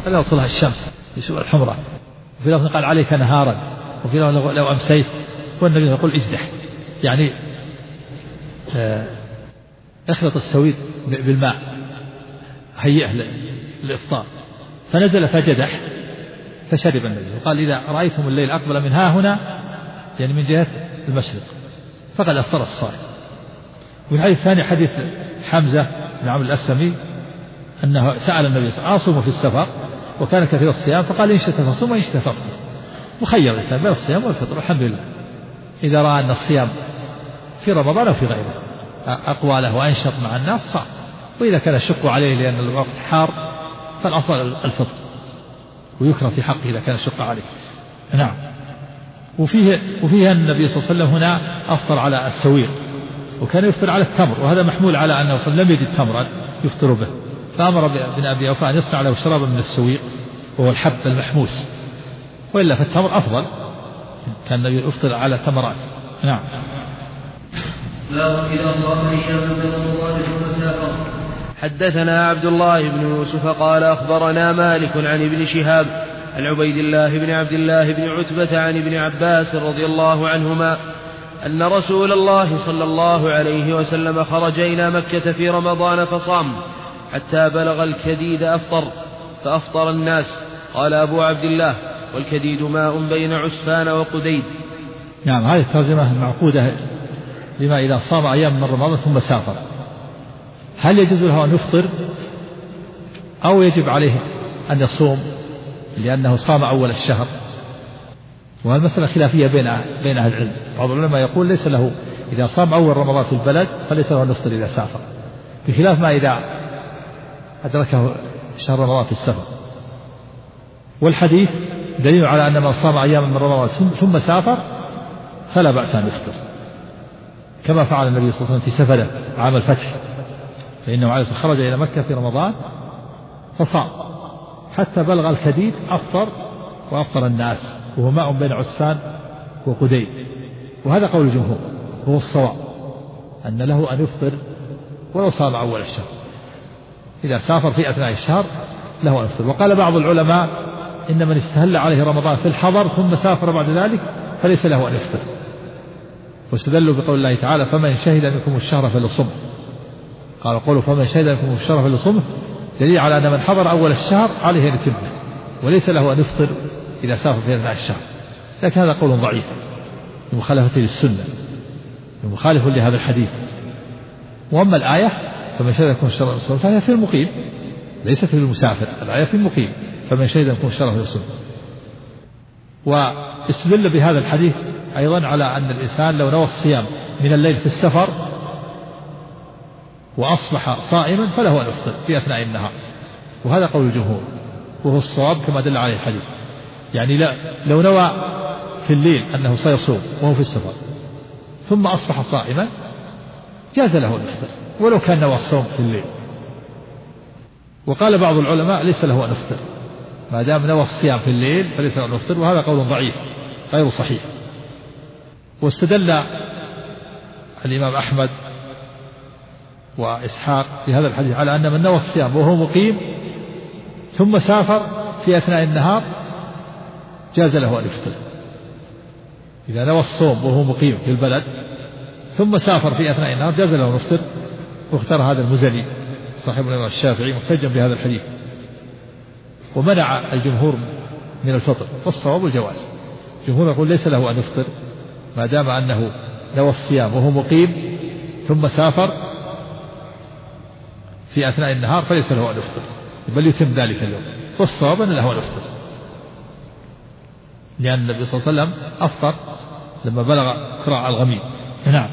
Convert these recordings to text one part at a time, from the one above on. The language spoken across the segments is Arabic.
فلا يوصلها الشمس يسوء الحمرة. وفي لفظ قال عليك نهارا، وفي لفظ لو أمسيت، والنبي يقول اجدح، يعني اخلط السويد بالماء هيئه للإفطار. فنزل فجدح فشرب النبي، وقال إذا رأيتم الليل أقبل من ها هنا، يعني من جهة المشرق، فقد أفطر الصائم. والحديث الثاني حديث حمزة بن عمرو الأسلمي أنه سأل النبي صلى الله عليه وسلم أصوم في السفر وكان كثير الصيام، فقال إن شئت فصوم وإن شئت فافطر. مخير الإنسان بين الصيام والفطر، الحمد لله، إذا رأى أن الصيام في رمضان أو في غيره أقوى له وأنشط مع الناس صام، وإذا كان الشق عليه لأن الوقت حار فالأفضل الفطر، ويكره في حقه إذا كان الشق عليه. نعم. وفيه أن النبي صلى الله عليه وسلم هنا أفطر على السويق، وكان يفطر على التمر، وهذا محمول على أنه لم يجد تمرا يفطر به، فأمر بن أبي أوفى أن يصنع له شرابا من السويق وهو الحب المحموس، وإلا فالتمر أفضل، كان النبي يفطر على تمرات. نعم. إذا صام أيام من رمضان ثم سافر. حدثنا عبد الله بن يوسف قال أخبرنا مالك عن ابن شهاب عن عبيد الله بن عبد الله بن عتبة عن ابن عباس رضي الله عنهما أن رسول الله صلى الله عليه وسلم خرج إلى مكة في رمضان فصام حتى بلغ الكديد فأفطر الناس. قال أبو عبد الله: والكديد ماء بين عسفان وقديد. نعم، هذه الترجمة المعقودة لما إذا صام أيام من رمضان ثم سافر، هل يجوز له أن يفطر أو يجب عليه أن يصوم لأنه صام أول الشهر؟ والمسألة خلافية بين أهل العلم. بعض العلماء يقول ليس له إذا صام أول رمضان في البلد فليس له أن يفطر إذا سافر، بخلاف ما إذا أدركه شهر رمضان في السفر. والحديث دليل على أن من صام أيام من رمضان ثم سافر فلا بأس أن يفطر، كما فعل النبي صلى الله عليه وسلم في سفره عام الفتح، فإنه عليه الصلاة والسلام خرج إلى مكة في رمضان فصام حتى بلغ الكديد أفطر وأفطر الناس، وهو ماء بين عسفان وقديد. وهذا قول الجمهور هو الصواب، أن له أن يفطر ولو صام أول الشهر، إذا سافر في أثناء الشهر له أن يفطر. وقال بعض العلماء إن من استهل عليه رمضان في الحضر ثم سافر بعد ذلك فليس له أن يفطر، واستدلوا بقول الله تعالى: فمن شهد منكم الشهر فليصم. قال قولوا فمن شهد منكم الشهر فليصم دليل على أن من حضر أول الشهر عليه أن يتمه، وليس له أن يفطر إذا سافر في أثناء الشهر. لكن هذا قول ضعيف بمخالفته للسنة، مخالف لهذا الحديث. وأما الآية فمن شهد منكم الشهر فليصم فهي في المقيم ليست في المسافر، الآية في المقيم فمن شهد منكم الشهر فليصم. واستدل بهذا الحديث أيضا على أن الإنسان لو نوى الصيام من الليل في السفر وأصبح صائما فله أن يفطر في أثناء النهار، وهذا قول الجمهور وهو الصواب كما دل عليه الحديث. يعني لو نوى في الليل أنه سيصوم وهو في السفر ثم أصبح صائما جاز له أن يفطر ولو كان نوى الصوم في الليل. وقال بعض العلماء ليس له أن يفطر ما دام نوى الصيام في الليل فليس له أن يفطر، وهذا قول ضعيف غير صحيح. واستدل الإمام أحمد وإسحاق في هذا الحديث على أن من نوى الصيام وهو مقيم ثم سافر في أثناء النهار جاز له أن يفطر. إذا نوى الصوم وهو مقيم في البلد ثم سافر في أثناء النهار جاز له أن يفطر، واختار هذا المزني صاحب الإمام الشافعي محتجا بهذا الحديث، ومنع الجمهور من الفطر، والصواب الجواز. الجمهور يقول ليس له أن يفطر ما دام أنه نوى الصيام وهو مقيم ثم سافر في أثناء النهار فليس له أن يفطر، بل يتم ذلك اليوم، والصواب أن له أن يفطر، لأن النبي صلى الله عليه وسلم أفطر لما بلغ قراء الغميم. نعم.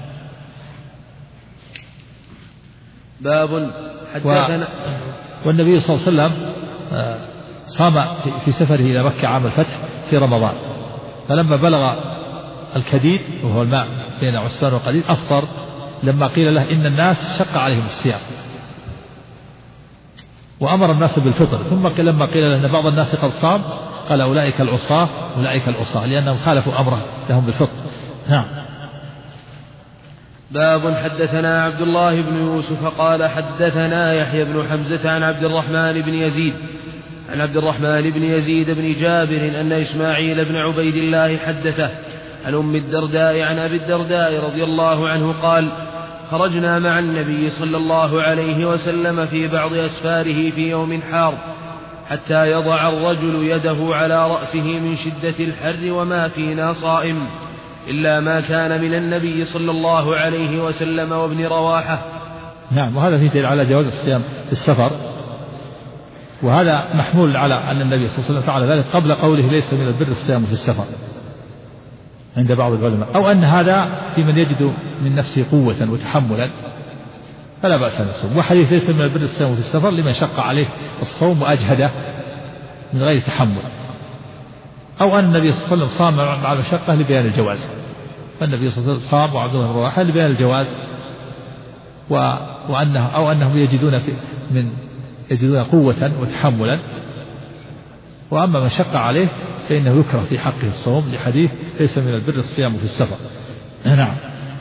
باب حدثنا والنبي صلى الله عليه وسلم صام في سفره إلى مكة عام الفتح في رمضان، فلما بلغ الكديد وهو الماء بين عسفان وقديد أفطر لما قيل له إن الناس شق عليهم الصيام، وأمر الناس بالفطر. ثم لما قيل له أن بعض الناس قد صام قال أولئك العصاة أولئك العصاة، لأنهم خالفوا أمره لهم بالفطر. نعم. باب حدثنا عبد الله بن يوسف قال حدثنا يحيى بن حمزة عن عبد الرحمن بن يزيد عن عبد الرحمن بن يزيد بن جابر أن إسماعيل بن عبيد الله حدثه عن أم الدرداء عن أبي الدرداء رضي الله عنه قال: خرجنا مع النبي صلى الله عليه وسلم في بعض أسفاره في يوم حار حتى يضع الرجل يده على رأسه من شدة الحر وما فينا صائم إلا ما كان من النبي صلى الله عليه وسلم وابن رواحة. نعم، وهذا فيه دليل على جواز الصيام في السفر، وهذا محمول على أن النبي صلى الله عليه وسلم فعل ذلك قبل قوله ليس من البر الصيام في السفر عند بعض العلماء، أو أن هذا في من يجد من نفسه قوة وتحملا فلا بأس أن يصوم. وحديث ليس من البر الصيام في السفر لمن شق عليه الصوم وأجهده من غير تحمل، أو أن النبي صلى الله عليه وسلم صام مع المشقة لبيان الجواز، فالنبي صلى الله عليه وسلم صام وعبد الله بن رواحة لبيان الجواز، أنهم يجدون قوة وتحملا. وأما من شق عليه فإنه يكره في حقه الصوم لحديث ليس من البر الصيام في السفر. نعم.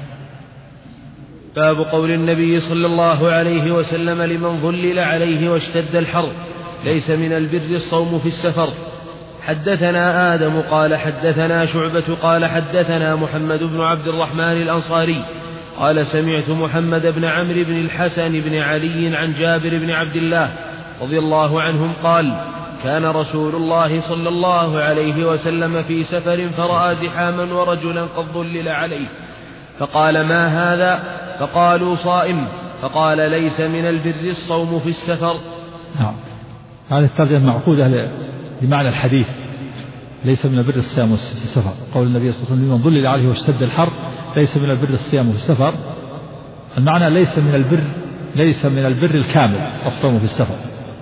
باب قول النبي صلى الله عليه وسلم لمن ظلل عليه واشتد الحر: ليس من البر الصوم في السفر. حدثنا آدم قال حدثنا شعبة قال حدثنا محمد بن عبد الرحمن الأنصاري قال: سمعت محمد بن عمرو بن الحسن بن علي عن جابر بن عبد الله رضي الله عنهم قال: كان رسول الله صلى الله عليه وسلم في سفر فرأى زحاما ورجلا قد ظلل عليه فقال: ما هذا؟ فقالوا: صائم. فقال: ليس من البر الصوم في السفر. نعم، هذه الترجمة معقودة لمعنى الحديث ليس من البر الصيام في السفر. قول النبي صلى الله عليه وسلم لمن ظلل عليه واشتد الحر ليس من البر الصيام في السفر، المعنى ليس من البر الكامل الصوم في السفر،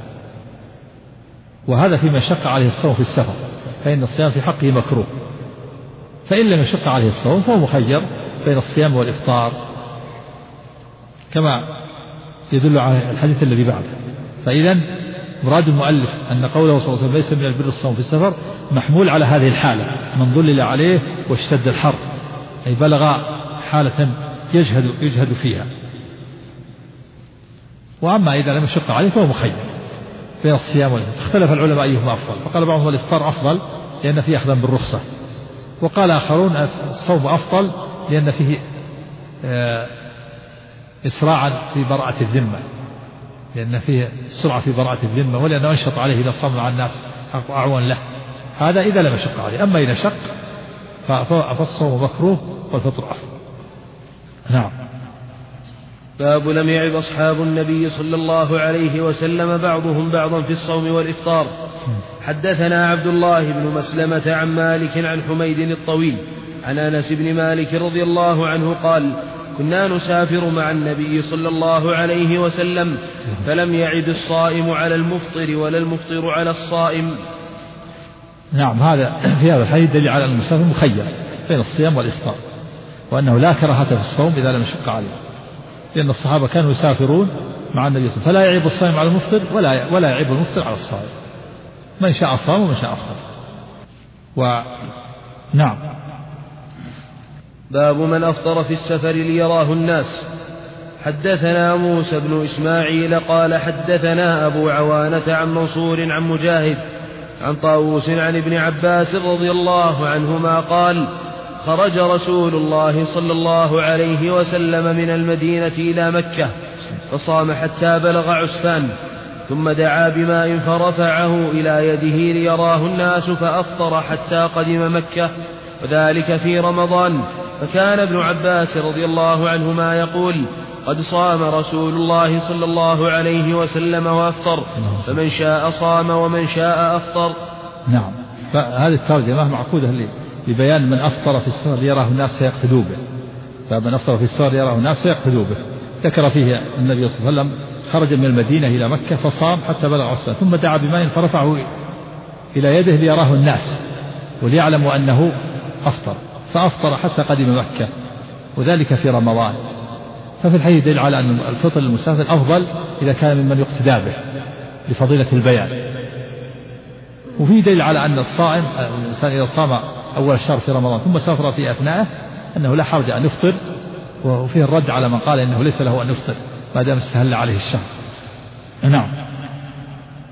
وهذا فيما شق عليه الصوم في السفر، فإن الصيام في حقه مكروه، فإن لم يشق عليه الصوم فهو مخير بين الصيام والإفطار كما يدل على الحديث الذي بعده. فإذا مراد المؤلف أن قوله صلى الله عليه وسلم ليس من البر الصوم في السفر محمول على هذه الحالة، من ظلل عليه واشتد الحر، أي بلغ حالة يجهد فيها. وأما إذا لم يشق عليه فهو مخير بين الصيام والإفطار. اختلف العلماء أيهما أفضل، فقال بعضهم الإفطار أفضل لأن فيه أخذا بالرخصة، وقال آخرون الصوم أفضل لأن فيه إسراعا في براءة الذمة، لأن فيه السرعة في براءة الذمة، ولأنه أنشط عليه إذا صام مع الناس أعون له. هذا إذا لم يشق عليه، أما إذا شق فالصوم مكروه والفطر أفضل. نعم. باب لم يعب أصحاب النبي صلى الله عليه وسلم بعضهم بعضا في الصوم والإفطار. حدثنا عبد الله بن مسلمة عن مالك عن حميد الطويل عن أنس بن مالك رضي الله عنه قال: كنا نسافر مع النبي صلى الله عليه وسلم فلم يعب الصائم على المفطر ولا المفطر على الصائم. نعم، هذا في هذا الحديث دليل على أن المسافر مخير بين الصيام والإفطار، وأنه لا كراهة في الصوم إذا لم يشق عليه، لأن الصحابة كانوا يسافرون مع النبي صلى الله عليه وسلم فلا يعيب الصائم على المفطر ولا يعيب المفطر على الصائم، من شاء صام ومن شاء أفطر. نعم. باب من أفطر في السفر ليراه الناس. حدثنا موسى بن إسماعيل قال حدثنا أبو عوانة عن منصور عن مجاهد عن طاووس عن ابن عباس رضي الله عنهما قال: خرج رسول الله صلى الله عليه وسلم من المدينة إلى مكة فصام حتى بلغ عسفان، ثم دعا بماء فرفعه إلى يده ليراه الناس فأفطر حتى قدم مكة، وذلك في رمضان. فكان ابن عباس رضي الله عنهما يقول: قد صام رسول الله صلى الله عليه وسلم وأفطر، فمن شاء صام ومن شاء أفطر. نعم، فهذه الترجمة معقودة لبيان من أفطر في السفر ليراه الناس فيقتدوا به، فمن أفطر في السفر ليراه الناس فيقتدوا به. ذكر فيه النبي صلى الله عليه وسلم خرج من المدينة إلى مكة فصام حتى بلغ عسفان، ثم دعا بماء فرفعه إلى يده ليراه الناس وليعلموا أنه أفطر، فأفطر حتى قدم مكة، وذلك في رمضان. ففي الحديث دليل على أن الفطر للمسافر أفضل إذا كان ممن يقتدى به لفضيلة البيان. وفي دليل على أن الصائم الإنسان إذا صام أول الشهر في رمضان ثم سافر في أثناءه أنه لا حرج أن يفطر، وفيه الرد على من قال إنه ليس له أن يفطر ما دام استهل عليه الشهر. نعم.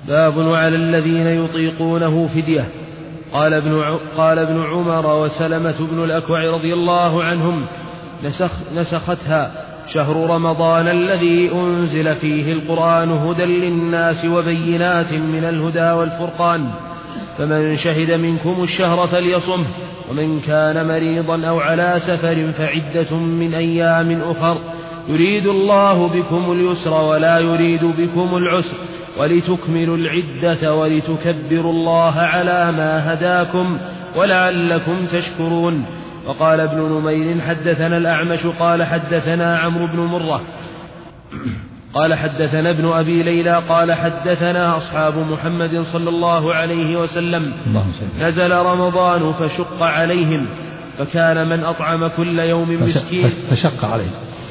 باب وعلى الذين يطيقونه فدية. قال ابن عمر وسلمة بن الأكوع رضي الله عنهم نسختها شهر رمضان الذي أنزل فيه القرآن هدى للناس وبينات من الهدى والفرقان، فمن شهد منكم الشهر فليصمه، ومن كان مريضا أو على سفر فعدة من أيام أخر، يريد الله بكم اليسر ولا يريد بكم العسر، ولتكملوا العدة ولتكبروا الله على ما هداكم ولعلكم تشكرون. وقال ابن نمير حدثنا الأعمش قال حدثنا عمرو بن مرة قال حدثنا ابن أبي ليلى قال حدثنا أصحاب محمد صلى الله عليه وسلم نزل رمضان فشق عليهم فكان من أطعم كل يوم مسكين فشق عليهم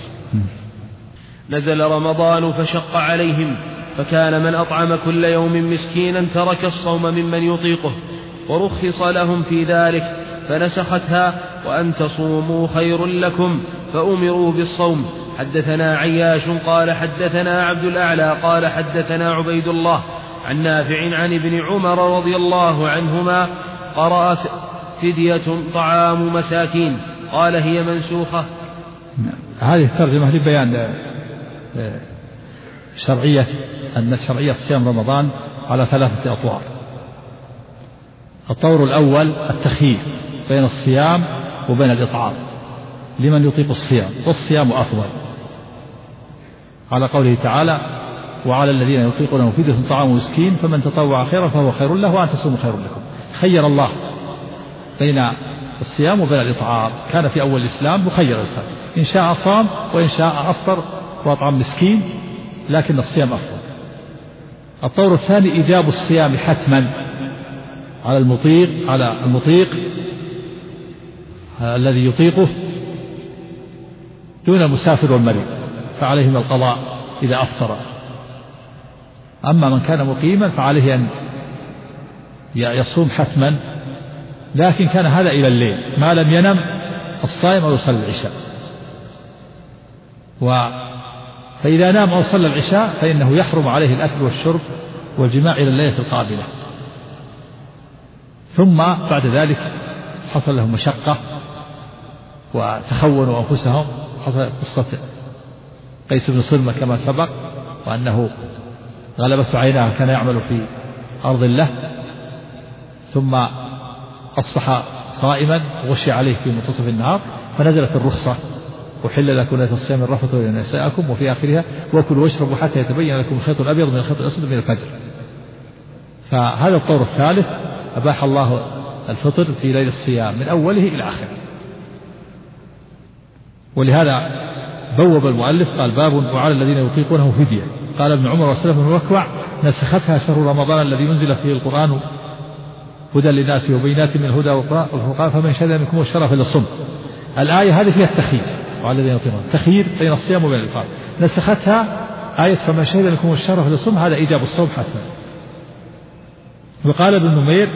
نزل رمضان فشق عليهم فكان من أطعم كل يوم مسكينا ترك الصوم ممن يطيقه، ورخص لهم في ذلك فنسختها وأن تصوموا خير لكم فأمروا بالصوم. حدثنا عياش قال حدثنا عبد الأعلى قال حدثنا عبيد الله عن نافع عن ابن عمر رضي الله عنهما قرأت فدية طعام مساكين قال هي منسوخة. هذه الترجمة لبيان شرعية صيام رمضان على 3 أطوار. الطور الأول التخيير بين الصيام وبين الإطعام لمن يطيق الصيام، والصيام أفضل على قوله تعالى وعلى الذين يطيقونه فدية طعام مسكين فمن تطوع خيرا فهو خير له وأن تصوموا خير لكم. خير الله بين الصيام وبين الإطعام، كان في أول الإسلام مخير الإنسان، إن شاء صام وإن شاء أفطر وأطعم مسكين، لكن الصيام أفضل. الطور الثاني إيجاب الصيام حتما على المطيق الذي يطيقه دون المسافر والمريض، فعليهم القضاء إذا أفطر. أما من كان مقيما فعليه أن يصوم حتما، لكن كان هذا إلى الليل ما لم ينم الصائم أو يصلي العشاء، فإذا نام أو صلى العشاء فإنه يحرم عليه الأكل والشرب والجماع إلى الليلة القابلة. ثم بعد ذلك حصل لهم مشقة وتخونوا أنفسهم، حصل قصة قيس بن صلمة كما سبق، وأنه غلبته عيناه كان يعمل في أرض الله، ثم أصبح صائما غشي عليه في منتصف النهار، فنزلت الرخصة وحل لكم ليلة الصيام الرفث إلى نسائكم، وفي آخرها وكلوا واشربوا حتى يتبين لكم الخيط الأبيض من الخيط الأسود من الفجر. فهذا الطور الثالث أباح الله الفطر في ليل الصيام من أوله إلى آخره. ولهذا بوب المؤلف قال باب وعلى الذين يطيقونه فدية. قال ابن عمر وسلمة بن الأكوع نسختها شهر رمضان الذي أنزل فيه القرآن هدى للناس وبينات من الهدى والفرقان فمن شهد منكم الشهر فليصم. الآية هذه فيها التخيير وعلى الذين يطيقونه، التخيير بين الصيام وبين الإفطار. نسختها آية فمن شهد منكم الشهر فليصم، هذا إيجاب الصوم حتما. وقال ابن نمير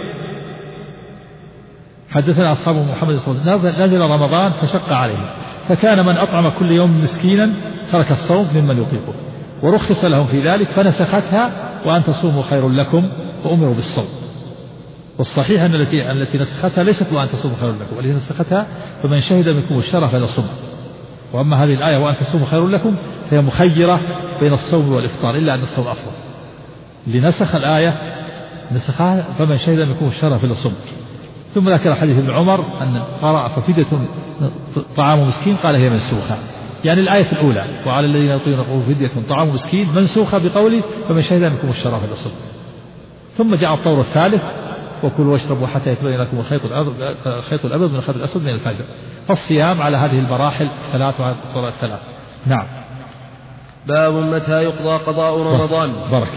حدثنا أصحاب محمد صلى الله عليه وسلم نزل رمضان فشق عليه فكان من أطعم كل يوم مسكينا ترك الصوم ممن يطيقه، ورخص لهم في ذلك فنسختها وأن تصوموا خير لكم وأمروا بالصوم. والصحيح أن التي نسختها ليست وأن تصوموا خير لكم، والتي نسختها فمن شهد منكم الشهر فليصم. وأما هذه الآية وأن تصوموا خير لكم فهي مخيرة بين الصوم والإفطار، إلا أن الصوم أفضل. لنسخ الآية نسخها فمن شهد منكم الشهر فليصم. ثم ذكر حديث ابن عمر أن قرأ ففدية طعام مسكين قال هي منسوخة، يعني الآية الأولى وعلى الذين يطيقونه فدية طعام مسكين منسوخة بقوله فمن شهد منكم الشهر فليصم. ثم جاء الطور الثالث وكلوا واشربوا حتى يتبين لكم الخيط الأبيض من الخيط الأسود من الفجر. فالصيام على هذه المراحل الثلاث وعلى الطرق الثلاث. نعم. باب متى يقضى قضاء رمضان. بركة.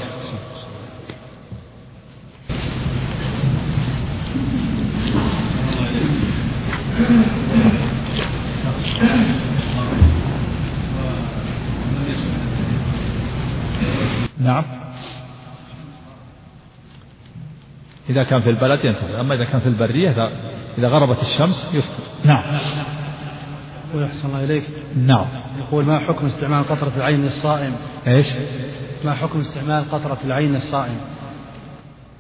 نعم. إذا كان في البلد ينتظر، أما إذا كان في البرية إذا غربت الشمس يفطر. نعم. ويحسن الله إليك. نعم. يقول ما حكم استعمال قطرة العين للصائم؟ إيش؟ ما حكم استعمال قطرة العين للصائم؟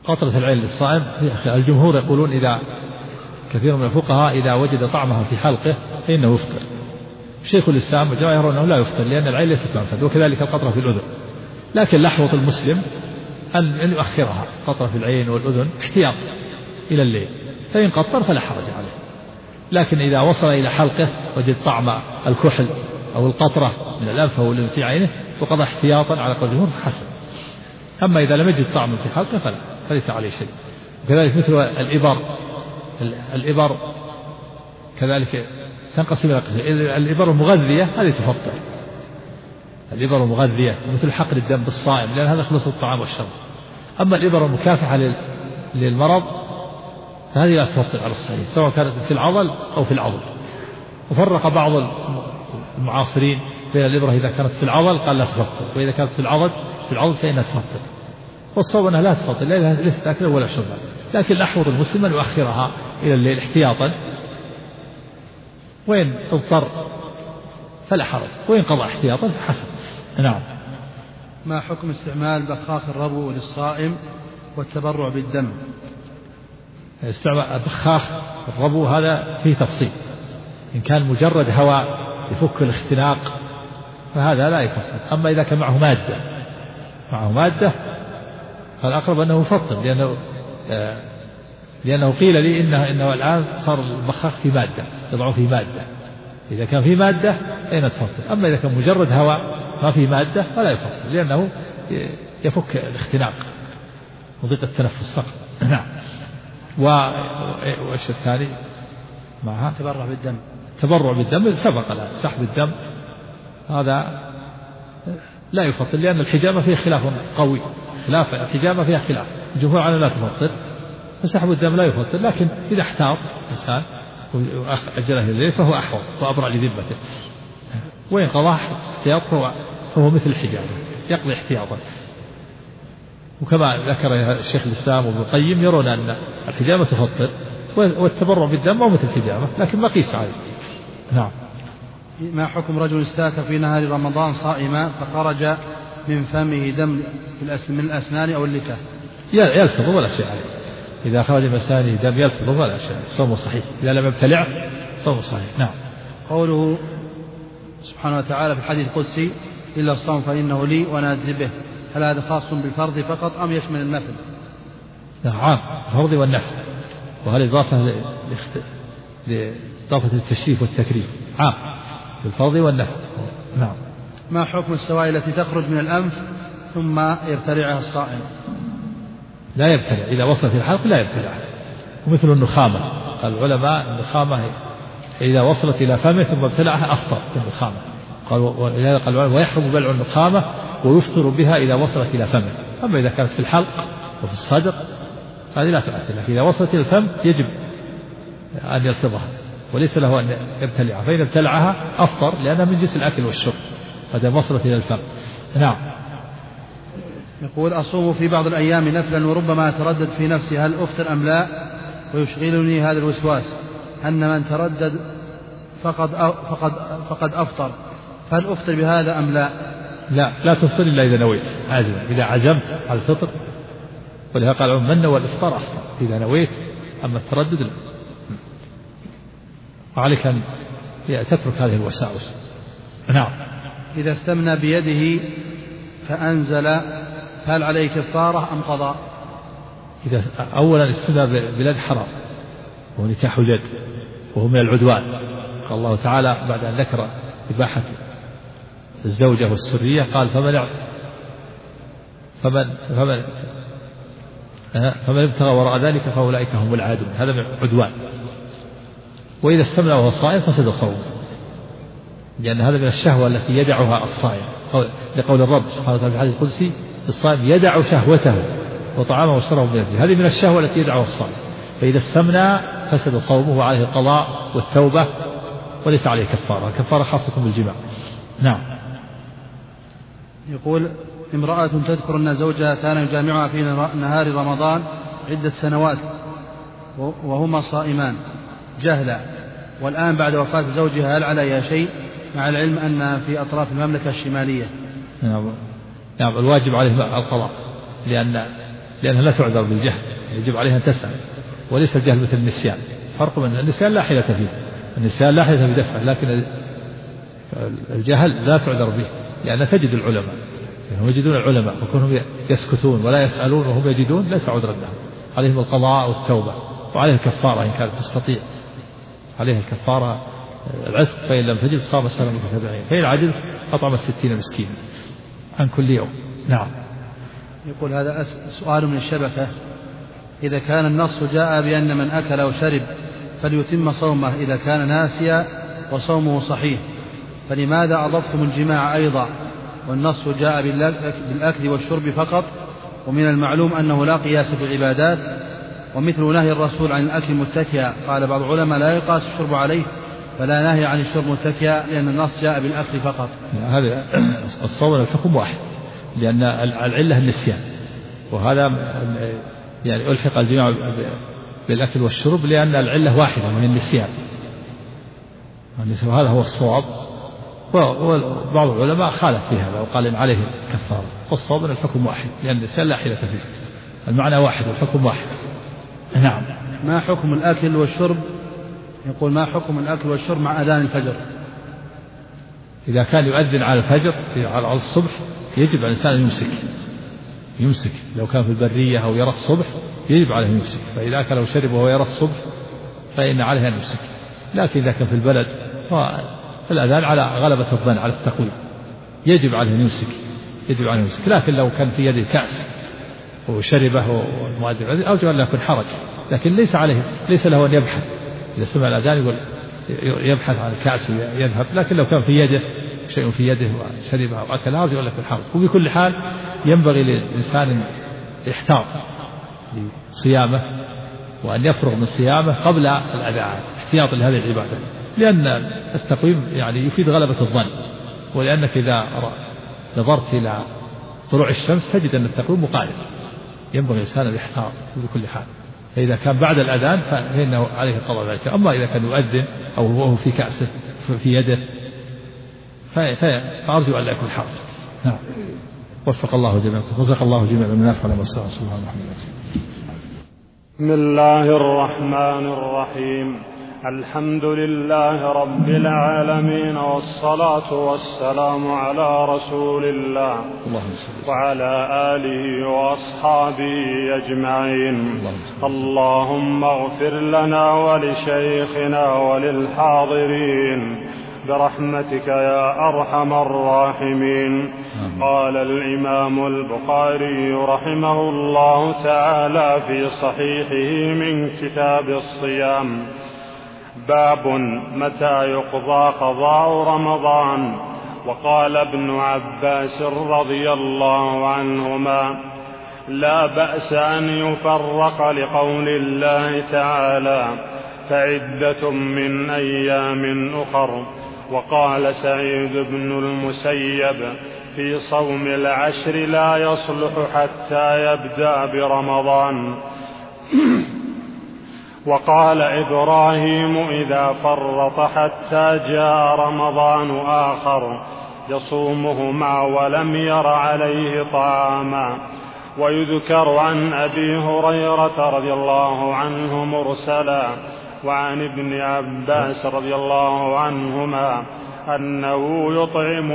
قطرة العين للصائم الجمهور يقولون إذا كثير من الفقهاء إذا وجد طعمها في حلقه فإنه يفطر. شيخ الإسلام وجماعة يرون أنه لا يفطر لأن العين ليست منفذ، وكذلك القطرة في الأذن، لكن لحظة المسلم أن يؤخرها قطرة في العين والأذن احتياط إلى الليل، فإن قطر فلا حرج عليه. لكن إذا وصل إلى حلقه وجد طعم الكحل أو القطرة من الأنف أو الذي في عينه وقضى احتياطا على قول الجمهور حسن. أما إذا لم يجد طعم في حلقه فليس عليه شيء. وكذلك مثل الإبر كذلك تنقسم إلى قسمين. الإبر المغذية هذه تفطر، الإبر المغذية مثل حقن الدم بالصائم لأن هذا خلص الطعام والشرب. أما الإبر المكافحة للمرض فهذه لا تفطر على الصحيح سواء كانت في العضل أو في العضد. وفرق بعض المعاصرين بين الإبرة إذا كانت في العضل قال لا تفطر، وإذا كانت في العضد فإنها تفطر. والصواب أنها لا تفطر ليست أكلا ولا شربا، لكن الأحوط المسلم أن يؤخرها إلى الليل احتياطا، وإن اضطر فلا حرج، وإن قضى احتياطا فحسن. نعم. ما حكم استعمال بخاخ الربو للصائم والتبرع بالدم؟ استعمال بخاخ الربو هذا فيه تفصيل، إن كان مجرد هواء يفك الاختناق فهذا لا يفطر. أما إذا كان معه مادة فالأقرب أنه يفطر، لأنه قيل لي إنه الآن صار البخاخ في مادة يضع فيه مادة، إذا كان في مادة أين تفطر. أما إذا كان مجرد هواء ما في مادة فلا يفطر، لأنه يفك الاختناق وضيق التنفس فقط. نعم. وإيش الثاني معها؟ التبرع بالدم سبق لها سحب الدم، هذا لا يفطر لأن الحجامة فيها خلاف قوي، خلاف الحجامة فيها خلاف، الجمهور على لا تفطر، فسحب الدم لا يفطر. لكن إذا احتاط الإنسان وأجله الليل فهو أحوط وأبرأ لذمته، وإن قضى احتياط فهو مثل الحجامة يقضي احتياطا. وكما ذكر الشيخ الإسلام وابن القيم يرون أن الحجامة تفطر والتبرع بالدم هو مثل الحجامة لكن مقيس عليه. نعم. ما حكم رجل استاك في نهار رمضان صائما فخرج من فمه دم من الأسنان أو اللثة؟ يلفظ ولا شيء عليه، إذا خرج من أسنانه دم يلفظ ولا شيء، صومه صحيح، إذا لم يبتلع صومه صحيح. نعم. قوله سبحانه وتعالى في الحديث القدسي إلا الصوم فإنه لي وأنا أجزي به، هل هذا خاص بالفرض فقط أم يشمل النفل؟ نعم، الفرض والنفل، وهل إضافة لإضافة التشريف والتكريم عام بالفرض والنفل. نعم. ما حكم السوائل التي تخرج من الأنف ثم يبتلعها الصائم؟ لا يبتلع، إذا وصل في الحلق لا يبتلعها، ومثل النخامة قال العلماء النخامة إذا وصلت إلى فمه ثم ابتلعها أفطر بالنخامة، قال ويحرم بلع النخامة ويفطر بها إذا وصلت إلى فمه. أما إذا كانت في الحلق وفي الصدر هذه لا تؤثر، لكن إذا وصلت إلى الفم يجب أن يلفظها وليس له أن يبتلعها، فإن ابتلعها أفطر لأنها من جنس الأكل والشرب فإذا وصلت إلى الفم. نعم. يقول أصوم في بعض الأيام نفلا وربما أتردد في نفسي هل أفطر أم لا، ويشغلني هذا الوسواس أن من تردد فقد أفطر، فهل أفطر بهذا أم لا؟ لا تفطر إلا إذا نويت عازما، إذا عزمت على الفطر، ولهذا قال من نوى الإفطار أفطر إذا نويت، أما التردد لا. وعليك أن تترك هذه الوساوس. نعم. إذا استمنى بيده فأنزل هل عليه كفارة أم قضاء؟ إذا أولا استمنى بلاد حرام وهو نكاح اليد وهو من العدوان، قال الله تعالى بعد أن ذكر إباحة الزوجة والسرية قال فمن ابتغى وراء ذلك فأولئك هم العادون، هذا من عدوان. وإذا استمنى وهو صائم فسد صومه، لأن هذا من الشهوة التي يدعها الصائم، لقول الرب سبحانه وتعالى في الحديث القدسي الصائم يدع شهوته وطعامه وشربه من أجله، هذه من الشهوة التي يدعها الصائم، فإذا استمنى فسد صومه وعليه القضاء والتوبة وليس عليه كفارة، كفارة خاصة بالجماع. نعم. يقول امرأة تذكر أن زوجها كان يجامعها في نهار رمضان عدة سنوات وهما صائمان جهلا، والآن بعد وفاة زوجها هل عليها شيء مع العلم أنها في أطراف المملكة الشمالية؟ نعم الواجب عليه القضاء، لأن لأنها لا تعذر بالجهل، يجب عليها أن تسأل، وليس الجهل مثل النسيان. فرق بين النسيان لا حيلة فيه، النسيان لا حيلة في دفعه، لكن الجهل لا تعذر به، لأن تجد العلماء يعني يجدون العلماء وكونهم يسكتون ولا يسألون وهم يجدون ليس عذرا لهم، عليهم القضاء والتوبة، وعليه الكفارة إن كانت تستطيع، عليها الكفارة العتق، فإن لم تجد صام سنة متتابعين، فإن عجز أطعم 60 مسكين عن كل يوم. نعم. يقول هذا سؤال من الشبكة: إذا كان النص جاء بأن من أكل أو شرب فليتم صومه إذا كان ناسيا وصومه صحيح، فلماذا أضفتم الجماع أيضا والنص جاء بالأكل والشرب فقط؟ ومن المعلوم أنه لا قياس في العبادات، ومثل نهي الرسول عن الأكل متكئا، قال بعض العلماء لا يقاس الشرب عليه، فلا نهي عن الشرب متكئا لأن النص جاء بالأكل فقط. هذا الصوم الحكم واحد، لأن العلة النسيان، وهذا يعني ألحق الجماع بالأكل والشرب لأن العلة واحدة من النسيان، وهذا هو الصواب. وبعض العلماء خالف في هذا وقال إن عليه كفارة، والصواب الحكم واحد لأن النسيان لا حيلة فيه، المعنى واحد والحكم واحد. نعم. ما حكم الأكل والشرب؟ يقول ما حكم الأكل والشرب مع أذان الفجر؟ إذا كان يؤذن على الفجر على الصبح يجب على الإنسان أن يمسك، لو كان في البرية أو يرى الصبح يجب عليه أن يمسك، فإذا أكل أو شرب وهو يرى الصبح فإن عليه أن يمسك. لكن إذا كان في البلد فالأذان على غلبة الظن على التقويم يجب عليه أن يمسك، لكن لو كان في يده كأس وشربه والمؤذن أوجب أن يكون حرج، لكن ليس له أن يبحث إذا سمع الأذان يقول يبحث عن الكأس ويذهب، لكن لو كان في يده شيء في يده وشربه أو أكل أوجب أن يكون حرج. وبكل حال ينبغي للإنسان يحتاط لصيامه وأن يفرغ من صيامه قبل الأذان احتياطا لهذه العبادة، لأن التقويم يعني يفيد غلبة الظن، ولأنك إذا نظرت إلى طلوع الشمس تجد أن التقويم مقارب، ينبغي الإنسان أن يحتاط بكل حال. فإذا كان بعد الأذان فإنه عليه قضاء ذلك، أما إذا كان يؤذن أو هو في كأسه في يده فأرجو أن لا يكون حرج. نعم. وفق الله جميعا، رزق الله جميعا من نفع لما سأل صلى الله عليه وسلم. بسم الله الرحمن الرحيم. الحمد لله رب العالمين، والصلاة والسلام على رسول الله وعلى آله وأصحابه أجمعين. اللهم اغفر لنا ولشيخنا وللحاضرين برحمتك يا أرحم الراحمين. قال الإمام البخاري رحمه الله تعالى في صحيحه من كتاب الصيام: باب متى يقضى قضاء رمضان. وقال ابن عباس رضي الله عنهما: لا بأس أن يفرق لقول الله تعالى: فعدة من أيام أخر. وقال سعيد بن المسيب: في صوم العشر لا يصلح حتى يبدأ برمضان. وقال إبراهيم: إذا فرط حتى جاء رمضان آخر يصومهما ولم ير عليه طعاما. ويذكر عن أبي هريرة رضي الله عنه مرسلا وعن ابن عباس رضي الله عنهما أنه يطعم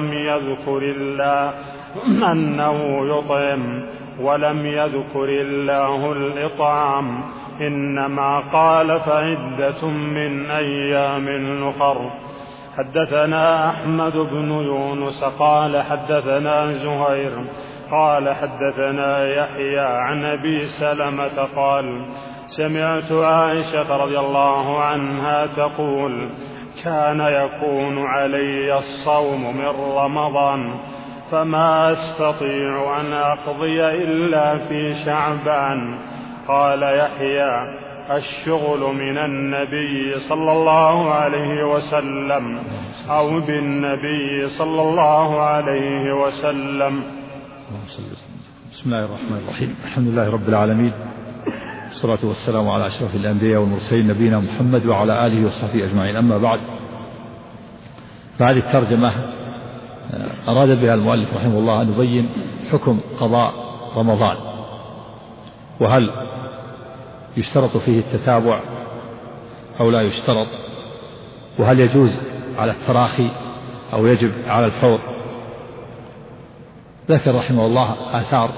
ولم يذكر الله الإطعام، إنما قال: فعدة من أيام أخر. حدثنا أحمد بن يونس قال حدثنا زهير قال حدثنا يحيى عن أبي سلمة قال: سمعت عائشة رضي الله عنها تقول: كان يكون علي الصوم من رمضان فما أستطيع أن أقضي إلا في شعبان. قال يحيى: الشغل من النبي صلى الله عليه وسلم أو بالنبي صلى الله عليه وسلم. بسم الله الرحمن الرحيم. الحمد لله رب العالمين، والصلاة والسلام على أشرف الأنبياء والمرسلين نبينا محمد وعلى آله وصحبه أجمعين. أما بعد، فهذه الترجمة أراد بها المؤلف رحمه الله أن يبين حكم قضاء رمضان، وهل يشترط فيه التتابع أو لا يشترط، وهل يجوز على التراخي أو يجب على الفور. ذكر رحمه الله آثار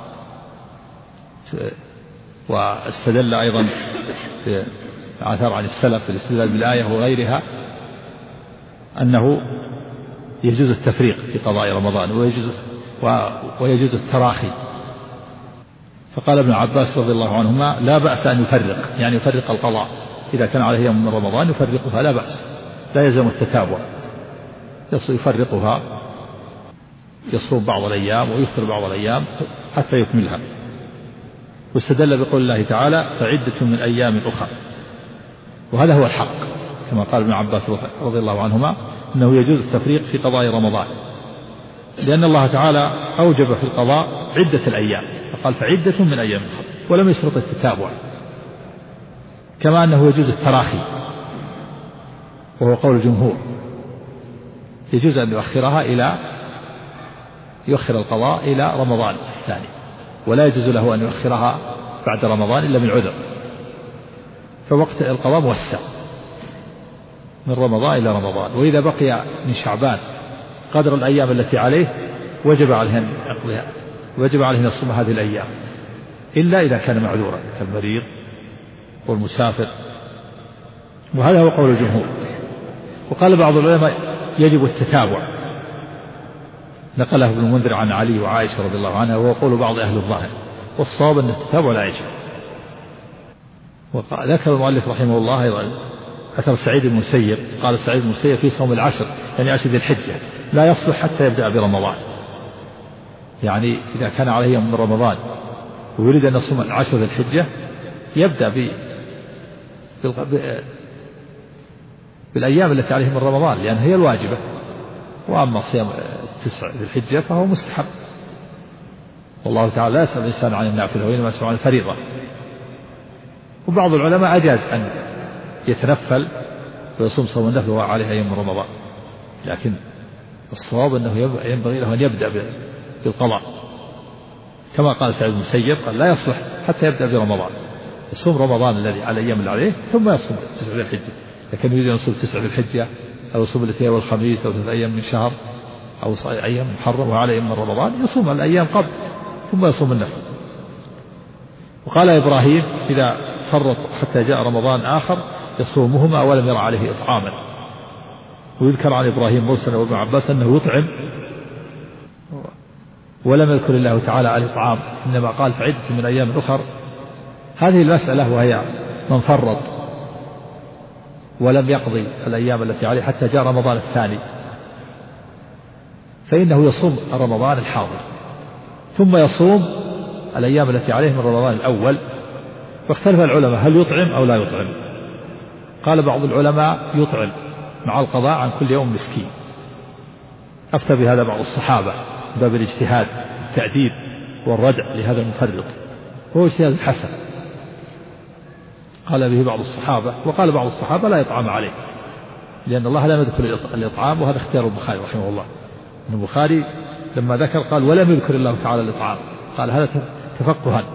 واستدل أيضا بآثار عن السلف في الاستدلال بالآية وغيرها أنه يجوز التفريق في قضاء رمضان ويجوز التراخي. فقال ابن عباس رضي الله عنهما لا بأس أن يفرق، يعني يفرق القضاء إذا كان عليه يوم من رمضان يفرقها لا بأس، لا يلزم التتابع، يفرقها، يصوم بعض الأيام ويفطر بعض الأيام حتى يكملها. واستدل بقول الله تعالى فعدة من أيام أخرى، وهذا هو الحق كما قال ابن عباس رضي الله عنهما أنه يجوز التفريق في قضاء رمضان، لأن الله تعالى أوجب في القضاء عدة الأيام، فقال فعدة من أيام أخرى ولم يشرط التتابع. كما أنه يجوز التراخي وهو قول الجمهور، يجوز أن يؤخر القضاء إلى رمضان الثاني، ولا يجوز له أن يؤخرها بعد رمضان إلا من عذر، فوقت القضاء موسع من رمضان إلى رمضان. وإذا بقي من شعبان قدر الأيام التي عليه وجب عليه أن يقضيها، وجب عليه أن يصوم هذه الأيام إلا إذا كان معذورا كالمريض والمسافر، وهذا هو قول الجمهور. وقال بعض العلماء يجب التتابع، نقله ابن المنذر عن علي وعائشة رضي الله عنها، وهو قول بعض أهل الظاهر، والصواب أن التتابع لا يجب. وذكر المؤلف رحمه الله أيضا أثر سعيد بن المسيب، قال سعيد بن المسيب في صوم العشر يعني 10 ذي الحجة لا يصلح حتى يبدأ برمضان، يعني إذا كان عليه يوم من رمضان ويريد أن يصوم 10 ذي الحجة يبدأ بالأيام التي عليه من رمضان لأن هي الواجبة، وأما صيام 9 ذي الحجة فهو مستحب، والله تعالى لا يسأل الإنسان عن النافلة وإنما يسأل عن الفريضة. وبعض العلماء أجاز أن يتنفل ويصوم صوم النفل وهو عليه يوم من رمضان، لكن الصواب أنه ينبغي له أن يبدأ بالقضاء كما قال سعيد بن المسيب، قال لا يصلح حتى يبدأ برمضان، يصوم رمضان الذي على الأيام اللي عليه ثم يصوم 9 ذي الحجة. لكن يريد أن يصوم 9 ذي الحجة أو يصوم الاثنين والخميس أو 3 أيام من شهر أو أيام محرم وعلى يوم من رمضان يصوم الأيام قبل ثم يصوم النفل. وقال إبراهيم إذا فرط حتى جاء رمضان آخر يصومهما ولم يرى عليه إطعاما. ويذكر عن إبراهيم مرسلا وابن عباس أنه يطعم ولم يذكر الله تعالى على الإطعام، إنما قال فعدة من أيام أخر. هذه المسألة وهي من فرط ولم يقضي الأيام التي عليه حتى جاء رمضان الثاني فإنه يصوم رمضان الحاضر ثم يصوم الأيام التي عليه من رمضان الأول. واختلف العلماء هل يطعم أو لا يطعم. قال بعض العلماء يطعم مع القضاء عن كل يوم مسكين، أفتى بهذا بعض الصحابة باب الاجتهاد التأديب والردع لهذا المفرط، وهو اجتهاد حسن قال به بعض الصحابة. وقال بعض الصحابة لا يطعم عليه لأن الله لم يذكر الإطعام، وهذا اختيار البخاري رحمه الله. البخاري لما ذكر قال ولم يذكر الله تعالى الإطعام، قال هذا تفقها.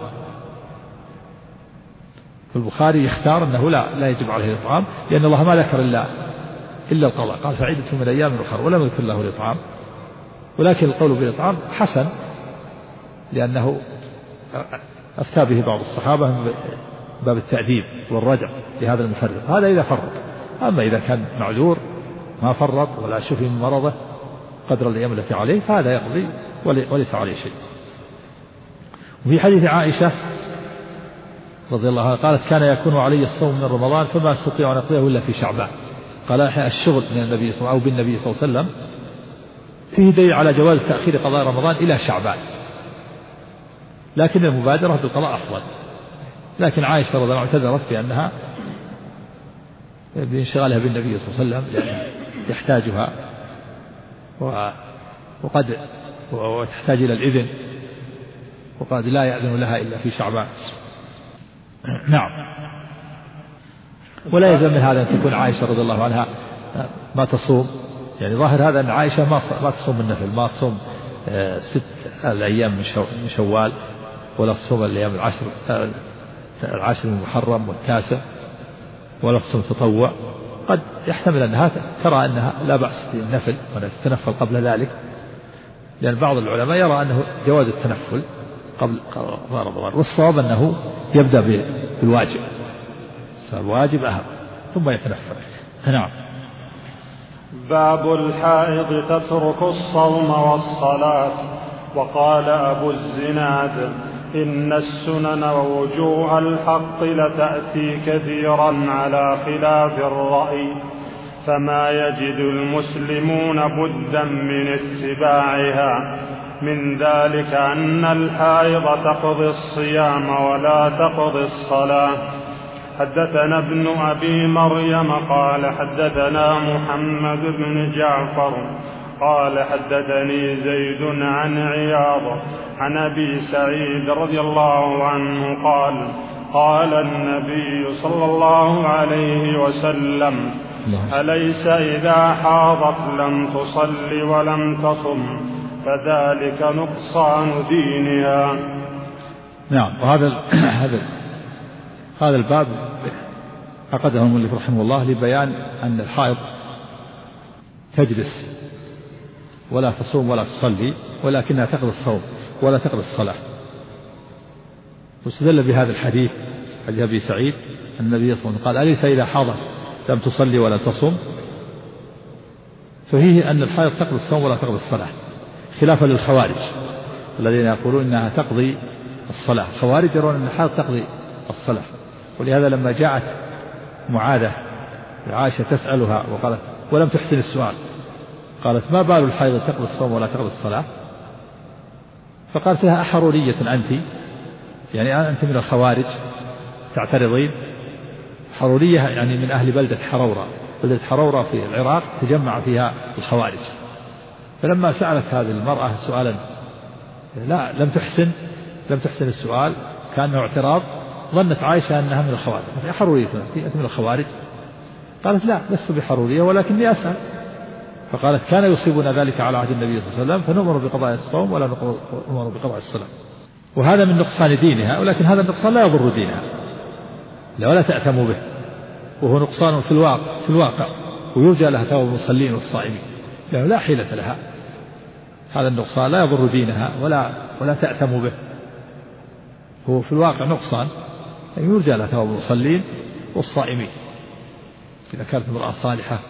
البخاري يختار أنه لا يجب عليه الإطعام لأن الله ما ذكر إلا القضاء، قال فعدة من أيام أخرى ولم يذكر له الإطعام. ولكن القول بالإطعام حسن لأنه أفتى به بعض الصحابة باب التأديب والردع لهذا المفرط، هذا إذا فرط. أما إذا كان معذور ما فرط ولا شفي من مرضه قدر الأيام التي عليه فهذا يقضي وليس عليه شيء. وفي حديث عائشة رضي الله عنها قالت كان يكون علي الصوم من رمضان فما استطيع أن أقضيه إلا في شعبان. قال الشغل من النبي صلى الله عليه وسلم أو بالنبي صلى الله عليه وسلم فيه دليل على جواز تأخير قضاء رمضان إلى شعبان، لكن المبادرة بالقضاء أفضل. لكن عائشة رضي الله عنها اعتذرت بأنها بانشغالها بالنبي صلى الله عليه وسلم لأنها يحتاجها وتحتاج إلى الإذن وقد لا يأذن لها إلا في شعبان. نعم. ولا يلزم من هذا أن تكون عائشة رضي الله عنها ما تصوم، يعني ظاهر هذا أن عائشة ما تصوم النفل، ما تصوم 6 أيام من شوال ولا تصوم الأيام العشر من محرم والتاسع، ولا تصوم تطوع. قد يحتمل أنها ترى أنها لا بأس بالنفل وأن تتنفل قبل ذلك، لأن بعض العلماء يرى أنه جواز التنفل قبل رمضان، والصواب أنه يبدأ بالواجب، الواجب أهم ثم يتنفل. نعم. باب الحائض تترك الصوم والصلاة. وقال أبو الزناد: إن السنن ووجوه الحق لتأتي كثيرا على خلاف الرأي، فما يجد المسلمون بدا من اتباعها. من ذلك أن الحائض تقضي الصيام ولا تقضي الصلاة. حدثنا ابن أبي مريم قال حدثنا محمد بن جعفر قال حدثني زيد عن عياض عن أبي سعيد رضي الله عنه قال: قال النبي صلى الله عليه وسلم: أليس إذا حاضت لم تصل ولم تصم فذلك نقصان دينها. نعم. هذا الباب عقده المؤلف رحمه الله لبيان أن الحائض تجلس ولا تصوم ولا تصلي، ولكنها تقضي الصوم ولا تقضي الصلاة. واستدل بهذا الحديث حديث أبي سعيد أن النبي صلى الله عليه وسلم قال: أليس إذا حاضت لم تصلي ولا تصوم، ففيه أن الحائض تقضي الصوم ولا تقضي الصلاة، خلافا للخوارج الذين يقولون إنها تقضي الصلاة. الخوارج يرون أن الحائض تقضي الصلاة، ولهذا لما جاءت معاذة عائشة تسألها وقالت ولم تحسن السؤال، قالت: ما بال الحائض تقضي الصوم ولا تقضي الصلاة؟ فقالت لها: أحرورية أنت؟ يعني أنت من الخوارج تعترضين؟ حرورية يعني من أهل بلدة حرورة، بلدة حرورة في العراق تجمع فيها الخوارج. فلما سألت هذه المرأة سؤالا لا لم تحسن السؤال كأنه اعتراض، ظنت عائشة أنها من الخوارج. حرورية أنت من الخوارج؟ قالت: لا لست بحرورية ولكني أسأل. فقالت: كان يصيبنا ذلك على عهد النبي صلى الله عليه وسلم فنؤمر بقضاء الصوم ولا نؤمر بقضاء الصلاة. وهذا من نقصان دينها، ولكن هذا النقصان لا يضر دينها ولا تأثم به، وهو نقصان في الواقع ويرجى لها ثواب المصلين والصائمين، لأنه لا حيلة لها. هذا النقصان لا يضر دينها ولا تأثم به، هو في الواقع نقصان يرجى لها ثواب المصلين والصائمين. إذا كانت امرأة صالحة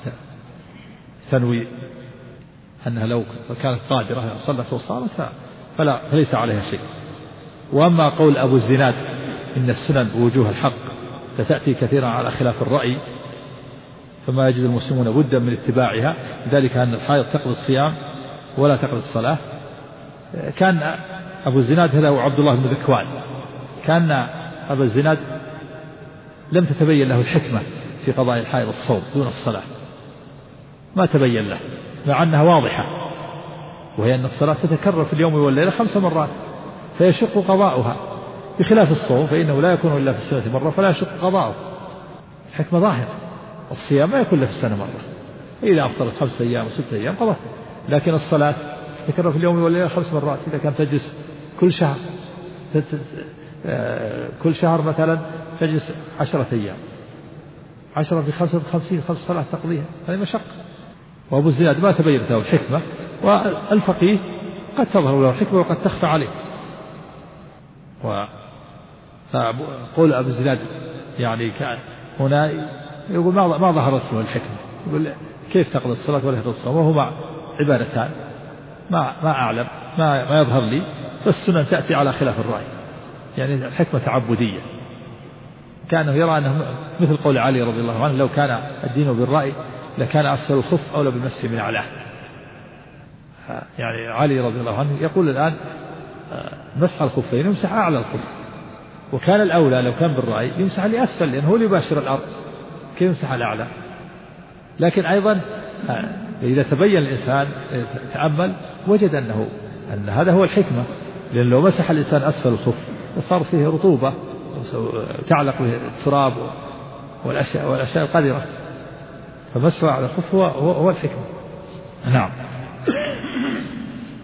تنوي أنها لو كانت قادرة صلت وصامت فليس عليها شيء. وأما قول أبو الزناد إن السنن ووجوه الحق فتأتي كثيرا على خلاف الرأي، فما يجد المسلمون بدا من اتباعها، ذلك أن الحائض تقضي الصيام ولا تقضي الصلاة. كان أبو الزناد هذا هو عبد الله بن ذكوان، كان أبو الزناد لم تتبين له الحكمة في قضاء الحائض الصوم دون الصلاة، ما تبين له، مع أنها واضحة، وهي أن الصلاة تتكرر في اليوم والليلة 5 مرات فيشق قضاؤها، بخلاف الصوم فإنه لا يكون إلا في السنة مرة فلا يشق قضاؤه. الحكمة ظاهرة، الصيام ما يكون إلا في السنة مرة، إذا أفطرت 5 أيام و6 أيام قضت، لكن الصلاة تتكرر في اليوم والليلة 5 مرات. إذا كانت تجلس كل شهر مثلا تجلس 10 أيام، 10 في 55 5 صلاة تقضيها، هذه مشقة. وأبو الزناد ما تبينت له الحكمة، والفقيه قد تظهر له الحكمة وقد تخفى عليه. فقول أبو الزناد يعني كان هنا يقول ما ظهرت له الحكمة، يقول كيف تقضي الصلاة ولا تقضي الصلاة وهما عبادتان، ما أعلم، ما يظهر لي، فالسنن تأتي على خلاف الرأي، يعني الحكمة تعبدية. كانه يرى أنه مثل قول علي رضي الله عنه: لو كان الدين بالرأي لكان أسفل الخف أولى بالمسح من أعلاه. يعني علي رضي الله عنه يقول الآن مسح الخفين يمسح أعلى الخف، وكان الأولى لو كان بالرأي يمسح لأسفل، لأنه هو اللي يباشر الأرض، كيف يمسح الأعلى؟ لكن أيضا إذا تبين الإنسان تأمل وجد أن هذا هو الحكمة، لأن لو مسح الإنسان أسفل الخف صار فيه رطوبة تعلق به التراب والأشياء القذرة، فمسح على الخف هو الحكمة. نعم.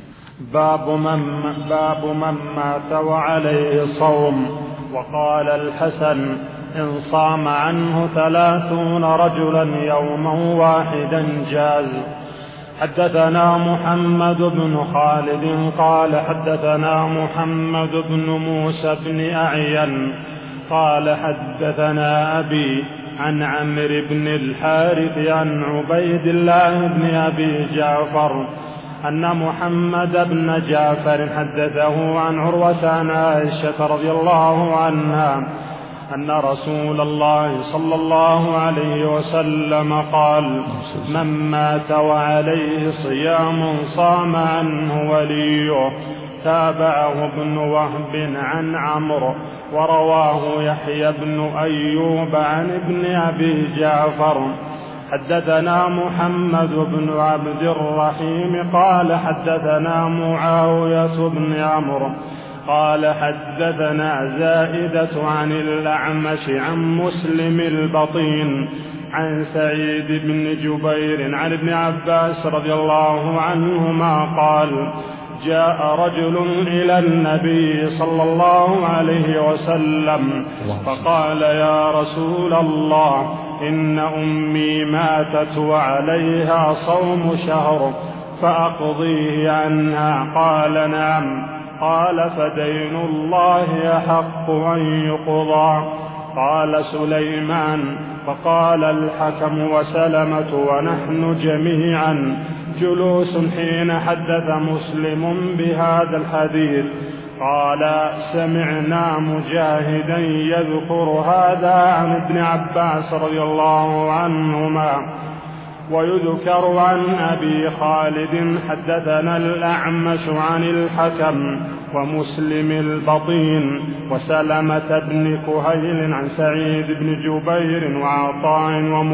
باب من مات وعليه صوم. وقال الحسن: إن صام عنه 30 رجلا يوما واحدا جاز. حدثنا محمد بن خالد قال حدثنا محمد بن موسى بن أعين قال حدثنا أبي عن عمرو بن الحارث عن عبيد الله بن أبي جعفر أن محمد بن جعفر حدثه عن عروة عن عائشة رضي الله عنها أن رسول الله صلى الله عليه وسلم قال: من مات وعليه صيام صام عنه وليه. تابعه ابن وهب عن عمرو، ورواه يحيى بن أيوب عن ابن أبي جعفر. حدثنا محمد بن عبد الرحيم قال حدثنا معاوية بن عمرو قال حدثنا زائدة عن الأعمش عن مسلم البطين عن سعيد بن جبير عن ابن عباس رضي الله عنهما قال: جاء رجل إلى النبي صلى الله عليه وسلم فقال: يا رسول الله، إن أمي ماتت وعليها صوم شهر فأقضيه عنها. قال: نعم. قال: فدين الله أحق أن يقضى. قال سليمان: فقال الحكم وسلمة ونحن جميعا جلوس حين حدث مسلم بهذا الحديث. قال: سمعنا مجاهدا يذكر هذا عن ابن عباس رضي الله عنهما. ويذكر عن أبي خالد حدثنا الأعمش عن الحكم ومسلم البطين وسلمة بن كهيل عن سعيد بن جبير وعطاء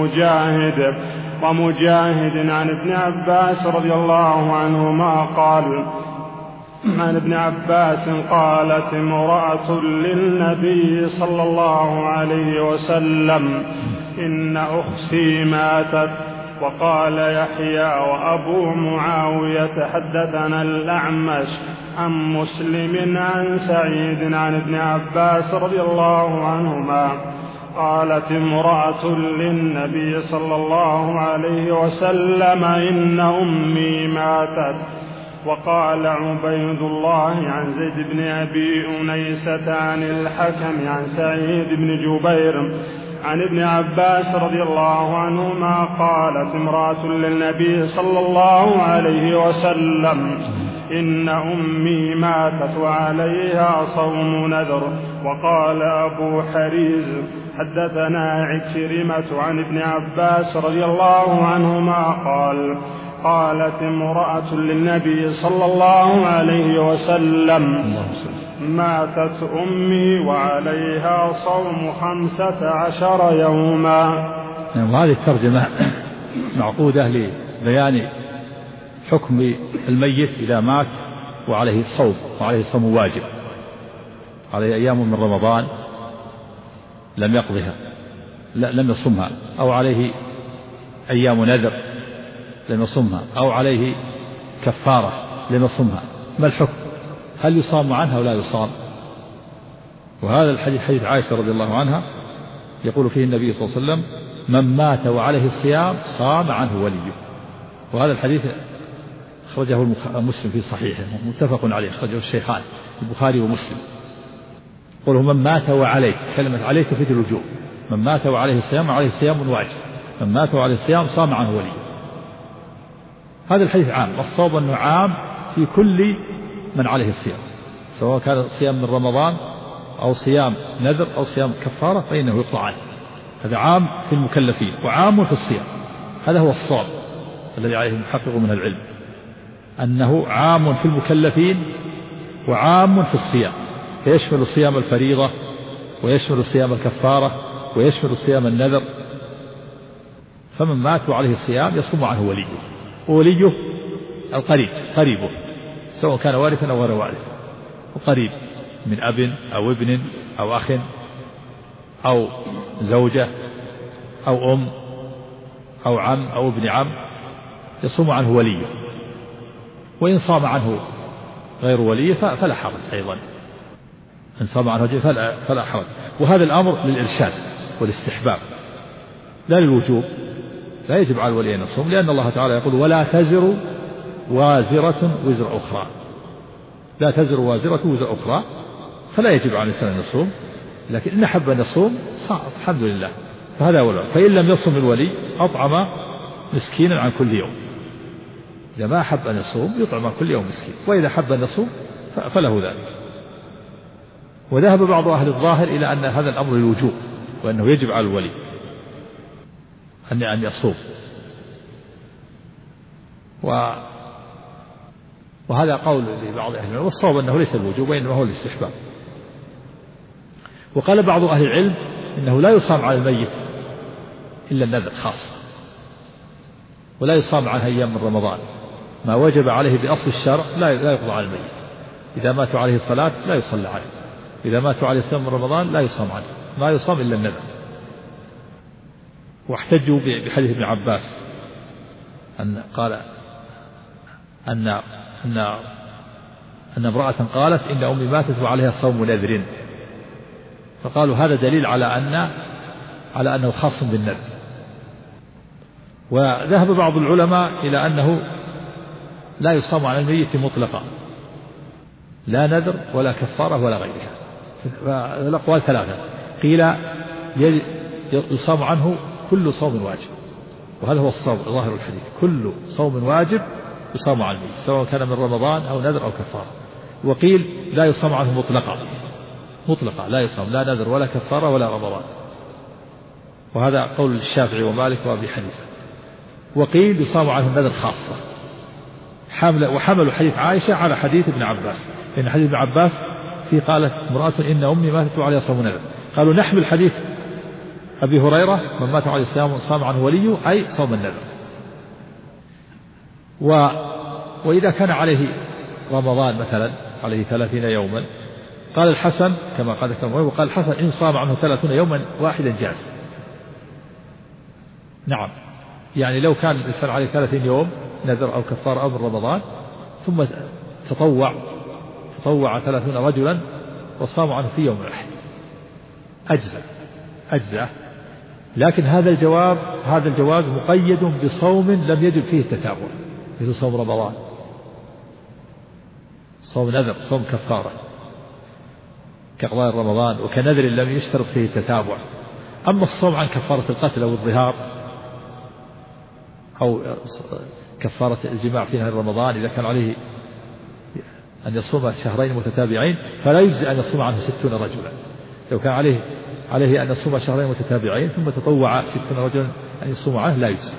ومجاهد عن ابن عباس رضي الله عنهما قال: عن ابن عباس قالت امرأة للنبي صلى الله عليه وسلم: إن أختي ماتت. وقال يحيى وأبو معاوية حدثنا الأعمش عن مسلم عن سعيد عن ابن عباس رضي الله عنهما قالت امرأة للنبي صلى الله عليه وسلم: إن أمي ماتت. وقال عبيد الله عن زيد بن أبي أنيسة عن الحكم عن سعيد بن جبير عن ابن عباس رضي الله عنهما قالت امرأة للنبي صلى الله عليه وسلم: إن أمي ماتت وعليها صوم نذر. وقال أبو حريز حدثنا عكرمة عن ابن عباس رضي الله عنهما قال: قالت امرأة للنبي صلى الله عليه وسلم: ماتت أمي وعليها صوم 15 يوما. وهذه الترجمة معقودة لبيان حكم الميت إذا مات وعليه الصوم، وعليه صوم واجب، عليه أيام من رمضان لم يقضها، لم يصمها، أو عليه أيام نذر لم يصمها، أو عليه كفارة لم يصمها. ما الحكم؟ هل يصام عنها أو لا يصام؟ وهذا الحديث حديث عائشة رضي الله عنها يقول فيه النبي صلى الله عليه وسلم: من مات وعليه الصيام صام عنه وليه. وهذا الحديث أخرجه مسلم في صحيحه متفق عليه، أخرجه الشيخان البخاري ومسلم. قوله من مات وعليه، كلمة عليه تفيد الوجوب. من مات وعليه الصيام عليه صيام واجب، من مات وعليه الصيام صام عنه وليه. هذا الحديث عام، والصواب أنه عام في كل من عليه الصيام، سواء كان صيام من رمضان أو صيام نذر أو صيام كفارة فإنه يقطع عنه. هذا عام في المكلفين وعام في الصيام. هذا هو الصواب الذي عليه المحقق من العلم، أنه عام في المكلفين وعام في الصيام، فيشمل صيام الفريضة ويشمل صيام الكفارة ويشمل صيام النذر. فمن مات وعليه الصيام يصوم عنه وليه، ووليه القريب، قريبه، سواء كان وارثا أو غير وارث، وقريب من أب أو ابن أو أخ أو زوجة أو أم أو عم أو ابن عم، يصوم عنه وليه. وإن صام عنه غير ولي فلا حرج أيضا، إن صام عنه فلا حرج. وهذا الأمر للإرشاد والاستحباب لا للوجوب، لا يجب على الولي أن يصوم، لأن الله تعالى يقول ولا تزر وازرة وزر أخرى، لا تزر وازرة وزر أخرى، فلا يجب على الإنسان أن يصوم، لكن إن حب أن يصوم صام الحمد لله، فهذا أولا. فإن لم يصوم الولي أطعم مسكينا عن كل يوم، إذا ما أحب أن يصوم يطعم عن كل يوم مسكين، وإذا حب أن يصوم فله ذلك. وذهب بعض أهل الظاهر إلى أن هذا الأمر للوجوب، وأنه يجب على الولي أن يصوم، وهذا قول لبعض أهل العلم، والصواب أنه ليس الوجوب وإنما هو الاستحباب. وقال بعض أهل العلم إنه لا يصام على الميت إلا النذر خاص، ولا يصام عنها أيام من رمضان، ما وجب عليه بأصل الشرع لا يقضى على الميت. إذا ماتوا عليه الصلاة لا يصلى عليه، إذا ماتوا عليه صيام من رمضان لا يصام عنه، ما يصام إلا النذر. واحتجوا بحديث ابن عباس أن قال أن امرأة قالت إن أمي ماتت وعليها صوم نذر، فقالوا هذا دليل على أنه خاص بالنذر. وذهب بعض العلماء إلى أنه لا يصام على الميت مطلقا، لا نذر ولا كفارة ولا غيرها. الأقوال ثلاثة، قيل يصام عنه كل صوم واجب، وهذا هو الصوم ظاهر الحديث، كل صوم واجب يصام عنه سواء كان من رمضان أو نذر أو كفارة. وقيل لا يصام عنه مطلقا لا يصام لا نذر ولا كفارة ولا رمضان، وهذا قول الشافعي ومالك وأبي حنيفة. وقيل يصام عنه النذر خاصة، وحملوا حديث عائشة على حديث ابن عباس، لأن حديث ابن عباس فيه قالت امرأة إن أمي ماتت وعليها صوم نذر، قالوا نحمل حديث أبي هريرة من مات عليه الصيام صام عنه وليه أي صوم النذر. وإذا كان عليه رمضان مثلا عليه 30 يوما، قال الحسن كما قال وقال الحسن إن صام عنه 30 يوما واحدا جاز. نعم، يعني لو كان الإنسان عليه 30 يوم نذر أو كفار أو من رمضان ثم تطوع 30 رجلا وصام عنه في يوم واحد أجزاء. لكن هذا الجواز مقيد بصوم لم يجب فيه التتابع، مثل صوم رمضان، صوم نذر، صوم كفارة كقضاء رمضان، وكنذر لم يشترط فيه التتابع. أما الصوم عن كفارة القتل أو الظهار أو كفارة الجماع في نهار رمضان، إذا كان عليه أن يصوم شهرين متتابعين فلا يجزي أن يصوم عنه 60 رجلا. لو كان عليه أن يصوم شهرين متتابعين ثم تطوع 60 رجلا أن يصوم عنه لا يجزي.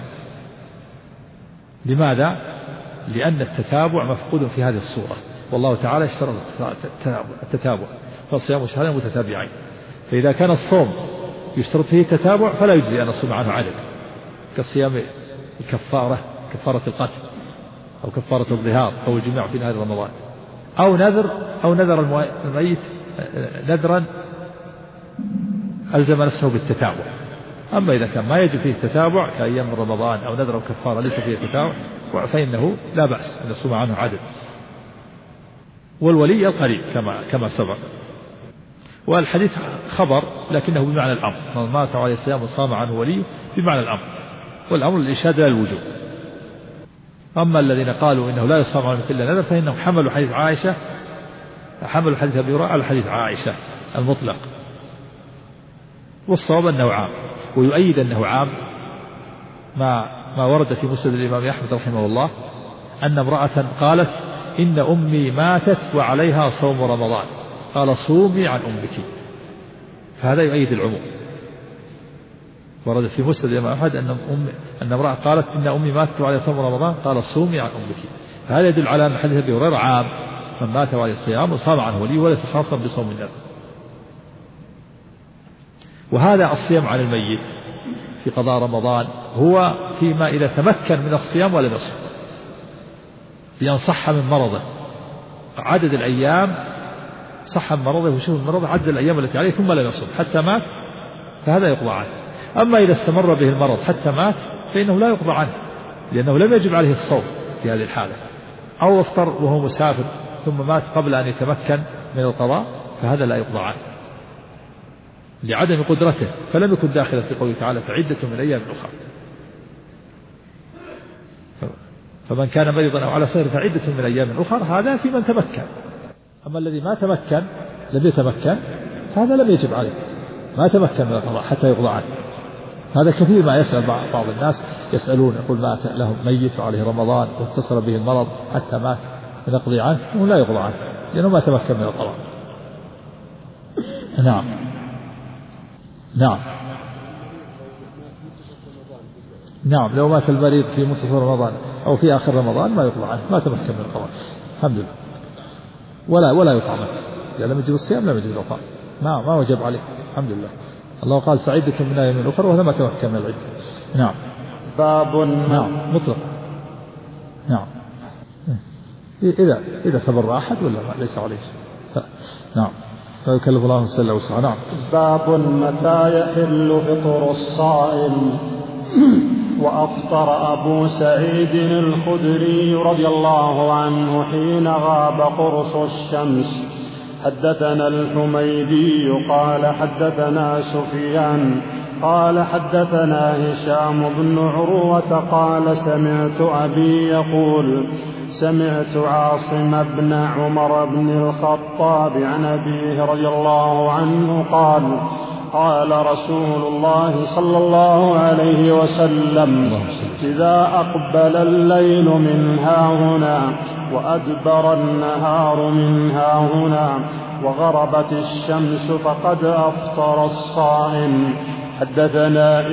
لماذا؟ لأن التتابع مفقود في هذه الصورة، والله تعالى اشترط التتابع، فصيام شهرين متتابعين. فإذا كان الصوم يشترط فيه التتابع فلا يجزي أن يصوم عنه عدد، كالصيام الكفارة، كفارة القتل أو كفارة الظهار أو الجماع في نهار رمضان، أو نذر الميت نذرا ألزم نفسه بالتتابع. أما إذا كان ما يجب فيه التتابع كأيام رمضان أو نذر أو كفارة ليس فيه التتابع فإنه لا بأس أن يصوم عنه عدد. والولي القريب كما سبق. والحديث خبر لكنه بمعنى الأمر، من مات عليه الصيام وصام عنه وليه بمعنى الأمر، والأمر للإرشاد لا الوجوب. أما الذين قالوا إنه لا يصام عنه إلا نذر فإنهم حملوا حديث أبي هريرة على حديث عائشة المطلق، والصواب أنه عام. ويؤيد أنه عام ما ورد في مسند الإمام أحمد رحمه الله أن امرأة قالت إن أمي ماتت وعليها صوم رمضان، قال صومي عن أمك، فهذا يؤيد العموم. ورد في مسند الإمام أحمد أن امرأة قالت إن أمي ماتت وعليها صوم رمضان، قال صومي عن أمك، فهذا يدل على أن حديث أبي هريرة عام، من مات وعليه الصيام وصام عنه وليه، وليس خاصا بصوم النذر. وهذا الصيام عن الميت في قضاء رمضان هو فيما إذا تمكن من الصيام ولم يصم، بأن صح من مرضه عدد الأيام، صح من مرضه وشوف مرضه عدد الأيام التي عليه ثم لم يصم حتى مات، فهذا يقضى عنه. أما إذا استمر به المرض حتى مات فإنه لا يقضى عنه، لأنه لم يجب عليه الصوم في هذه الحالة، أو افطر وهو مسافر ثم مات قبل أن يتمكن من القضاء فهذا لا يقضى عنه لعدم قدرته، فلم يكن داخلا في قوله تعالى فعدة من أيام أخرى. فمن كان مريضا أو على سفر فعدة من أيام أخرى هذا في من تمكن. أما الذي ما تمكن لم يتمكن فهذا لم يجب عليه، ما تمكن من القضاء حتى يقضى عنه. هذا كثير ما يسأل بعض الناس يسألون يقول مات لهم ميت وعليه رمضان واتصل به المرض حتى مات فنقضي عنه ولا يقضى عنه لأنه ما تمكن من القضاء. نعم نعم نعم لو مات المريض في منتصف رمضان أو في آخر رمضان ما يقضى عنه، ما تمكن من القضاء الحمد لله، ولا يطعم إذا لم يجب الصيام لم يجب الوفاء، ما وجب عليه الحمد لله. الله قال فعدة من أيام أخرى وهذا ما تمكن من العدة. نعم باب نعم مطلق. نعم إذا تبرع أحد ولا ليس عليه. نعم فيكلف الله نفسا إلا وسعها. نعم. باب متى يحل فطر الصائم. وأفطر أبو سعيد الخدري رضي الله عنه حين غاب قرص الشمس. حدثنا الحميدي قال حدثنا سفيان قال حدثنا هشام بن عروة قال سمعت أبي يقول سمعت عاصم بن عمر بن الخطاب عن أبيه رضي الله عنه قال قال رسول الله صلى الله عليه وسلم إذا أقبل الليل من هاهنا وأدبر النهار من هاهنا وغربت الشمس فقد أفطر الصائم. حدثنا